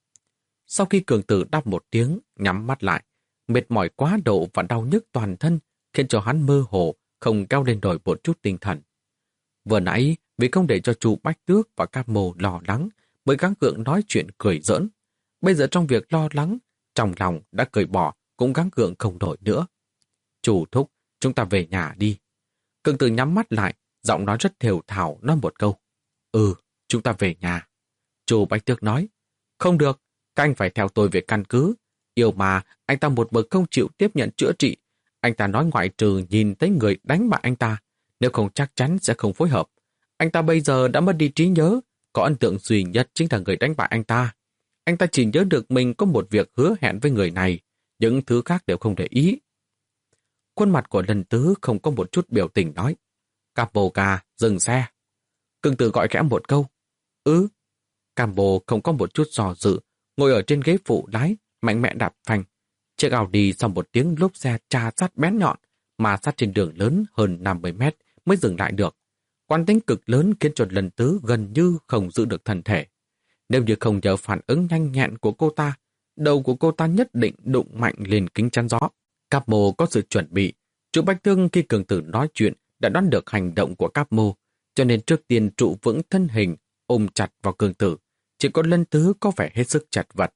Speaker 1: Sau khi cường tử đáp một tiếng, nhắm mắt lại, mệt mỏi quá độ và đau nhức toàn thân, khiến cho hắn mơ hồ, không cao lên nổi một chút tinh thần. Vừa nãy, vì không để cho chú Bách Tước và Cáp Mồ lo lắng, mới gắng gượng nói chuyện cười giỡn. Bây giờ trong việc lo lắng, trong lòng đã cởi bỏ, cũng gắng gượng không nổi nữa. Chủ thúc, chúng ta về nhà đi. Cường tử nhắm mắt lại, giọng nói rất thều thào nói một câu. Ừ, chúng ta về nhà. Chú Bách Tước nói, không được, các anh phải theo tôi về căn cứ. Yêu mà, anh ta một bậc không chịu tiếp nhận chữa trị. Anh ta nói ngoại trừ nhìn thấy người đánh bại anh ta, nếu không chắc chắn sẽ không phối hợp. Anh ta bây giờ đã mất đi trí nhớ, có ấn tượng duy nhất chính là người đánh bại anh ta. Anh ta chỉ nhớ được mình có một việc hứa hẹn với người này, những thứ khác đều không để ý. Khuôn mặt của Lần Tứ không có một chút biểu tình nói, Capo ca, dừng xe. Cưng Tử gọi khẽ một câu, ừ. Cambo không có một chút dò dự, ngồi ở trên ghế phụ lái, mạnh mẽ đạp phanh. Chiếc Audi sau một tiếng lốp xe tra sát bén nhọn, mà sát trên đường lớn hơn năm mươi mét mới dừng lại được. Quán tính cực lớn khiến cho Lần Tứ gần như không giữ được thân thể. Nếu như không nhờ phản ứng nhanh nhẹn của cô ta, đầu của cô ta nhất định đụng mạnh lên kính chắn gió. Capo có sự chuẩn bị. Chú Bách Thương khi Cường Tử nói chuyện đã đoán được hành động của Capo, cho nên trước tiên trụ vững thân hình, ôm chặt vào Cường Tử. Chỉ có Lân Tứ có vẻ hết sức chật vật.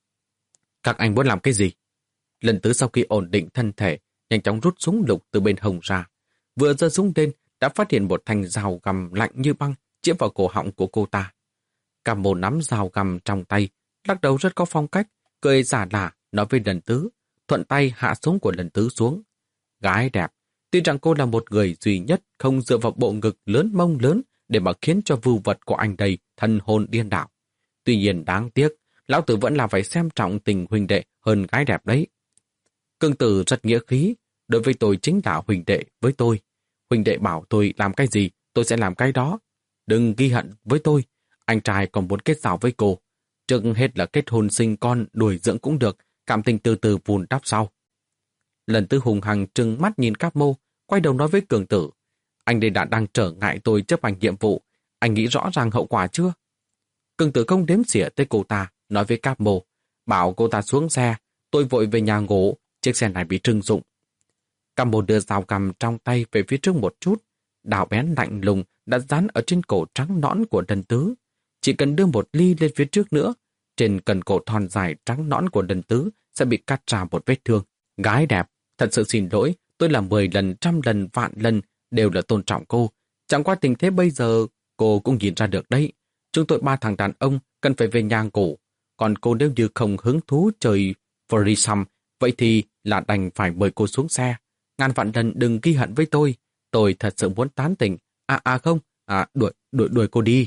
Speaker 1: Các anh muốn làm cái gì? Lân Tứ sau khi ổn định thân thể, nhanh chóng rút súng lục từ bên hông ra. Vừa giơ súng lên, đã phát hiện một thanh dao găm lạnh như băng chĩa vào cổ họng của cô ta. Capo nắm dao găm trong tay, lắc đầu rất có phong cách, cười giả lả nói với Lân Tứ, thuận tay hạ súng của Lân Tứ xuống. Gái đẹp, tuy rằng cô là một người duy nhất không dựa vào bộ ngực lớn mông lớn để mà khiến cho vưu vật của anh đây thân hồn điên đảo. Tuy nhiên đáng tiếc, lão tử vẫn là phải xem trọng tình huynh đệ hơn gái đẹp đấy. Cương Tử rất nghĩa khí, đối với tôi chính là huynh đệ với tôi. Huynh đệ bảo tôi làm cái gì, tôi sẽ làm cái đó. Đừng ghi hận với tôi, anh trai còn muốn kết giao với cô. Trước hết là kết hôn sinh con, đuổi dưỡng cũng được, cảm tình từ từ vun đắp sau. Lần Tư hùng hằng trừng mắt nhìn Capo, quay đầu nói với Cường Tử. Anh đây đã đang trở ngại tôi chấp hành nhiệm vụ, anh nghĩ rõ ràng hậu quả chưa? Cường Tử không đếm xỉa tới cô ta, nói với Capo, bảo cô ta xuống xe, tôi vội về nhà ngủ, chiếc xe này bị trưng dụng. Capo đưa dao găm trong tay về phía trước một chút, đào bén lạnh lùng đã dán ở trên cổ trắng nõn của Lần Tứ. Chỉ cần đưa một ly lên phía trước nữa, trên cần cổ thon dài trắng nõn của Lần Tứ sẽ bị cắt ra một vết thương. Gái đẹp, thật sự xin lỗi, tôi làm mười lần, trăm lần, vạn lần đều là tôn trọng cô. Chẳng qua tình thế bây giờ, cô cũng nhìn ra được đấy. Chúng tôi ba thằng đàn ông cần phải về nhà ngủ. Còn cô nếu như không hứng thú chơi threesome, vậy thì là đành phải mời cô xuống xe. Ngàn vạn lần đừng ghi hận với tôi. Tôi thật sự muốn tán tỉnh. À à không, à đuổi, đuổi, đuổi cô đi.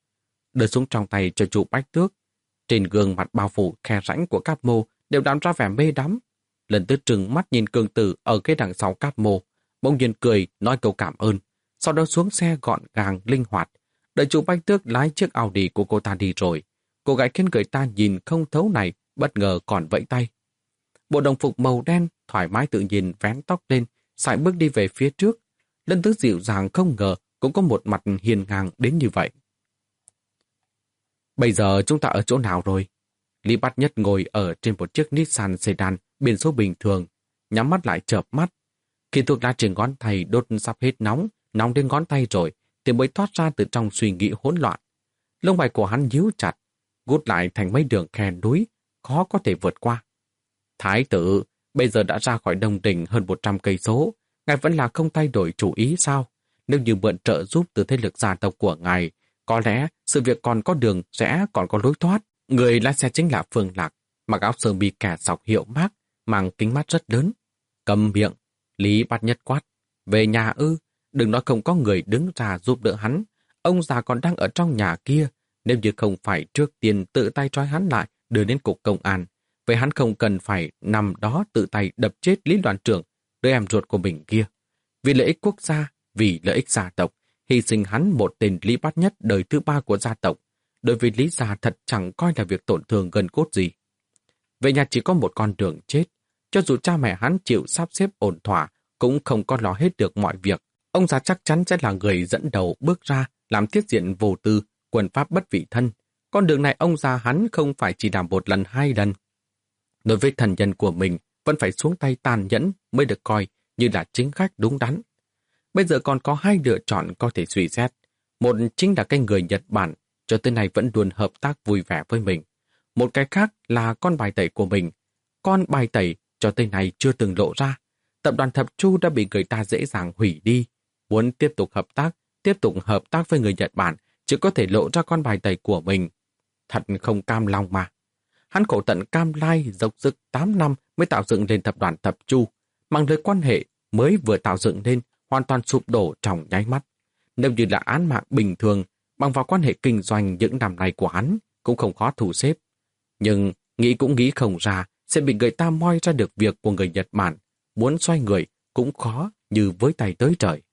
Speaker 1: Đưa súng trong tay cho chú Bách Tước. Trên gương mặt bao phủ khe rãnh của Capo đều đám ra vẻ mê đắm. Lần Tứ trừng mắt nhìn Cường Tử ở cái đằng sau Capo, bỗng nhiên cười nói câu cảm ơn. Sau đó xuống xe gọn gàng linh hoạt. Đợi chú Bách Tước lái chiếc Audi của cô ta đi rồi. Cô gái khiến người ta nhìn không thấu này bất ngờ còn vẫy tay. Bộ đồng phục màu đen thoải mái tự nhiên vén tóc lên, sải bước đi về phía trước. Lân Tứ dịu dàng không ngờ cũng có một mặt hiền ngang đến như vậy. Bây giờ chúng ta ở chỗ nào rồi? Lý Bát Nhất ngồi ở trên một chiếc Nissan sedan biển số bình thường, nhắm mắt lại chợp mắt. Khi thuốc lá trên ngón tay đốt sắp hết nóng, nóng đến ngón tay rồi, thì mới thoát ra từ trong suy nghĩ hỗn loạn. Lông mày của hắn nhíu chặt, gút lại thành mấy đường khe núi, khó có thể vượt qua. Thái tử, bây giờ đã ra khỏi Đông Đình hơn một trăm cây số, ngài vẫn là không thay đổi chủ ý sao? Nếu như mượn trợ giúp từ thế lực gia tộc của ngài, có lẽ sự việc còn có đường sẽ còn có lối thoát. Người lái xe chính là Phương Lạc, mặc áo sơ mi kẻ sọc hiệu Mark, mang kính mắt rất lớn. Cầm miệng, Lý Bát Nhất quát. Về nhà ư, đừng nói không có người đứng ra giúp đỡ hắn. Ông già còn đang ở trong nhà kia, nếu như không phải trước tiên tự tay trói hắn lại đưa đến cục công an. Vậy hắn không cần phải nằm đó tự tay đập chết Lý đoàn trưởng, đứa em ruột của mình kia. Vì lợi ích quốc gia, vì lợi ích gia tộc, hy sinh hắn một tên Lý Bát Nhất đời thứ ba của gia tộc. Đối với Lý gia thật chẳng coi là việc tổn thương gần cốt gì. Về nhà chỉ có một con đường chết. Cho dù cha mẹ hắn chịu sắp xếp ổn thỏa, cũng không có lo hết được mọi việc. Ông già chắc chắn sẽ là người dẫn đầu bước ra làm thiết diện vô tư, quân pháp bất vị thân. Con đường này ông già hắn không phải chỉ làm một lần hai lần. Đối với thần nhân của mình, vẫn phải xuống tay tàn nhẫn mới được coi như là chính khách đúng đắn. Bây giờ còn có hai lựa chọn có thể suy xét. Một chính là cái người Nhật Bản cho tới nay vẫn luôn hợp tác vui vẻ với mình. Một cái khác là con bài tẩy của mình. Con bài tẩy cho tới nay chưa từng lộ ra. Tập đoàn Thập Chu đã bị người ta dễ dàng hủy đi. Muốn tiếp tục hợp tác, tiếp tục hợp tác với người Nhật Bản, chỉ có thể lộ ra con bài tẩy của mình. Thật không cam lòng mà. Hắn khổ tận cam lai dốc sức tám năm mới tạo dựng lên tập đoàn Thập Chu. Mạng lưới quan hệ mới vừa tạo dựng lên hoàn toàn sụp đổ trong nháy mắt. Nếu như là án mạng bình thường, bằng vào quan hệ kinh doanh những năm này của hắn, cũng không khó thu xếp. Nhưng nghĩ cũng nghĩ không ra sẽ bị người ta moi ra được việc của người Nhật Bản. Muốn xoay người cũng khó như với tay tới trời.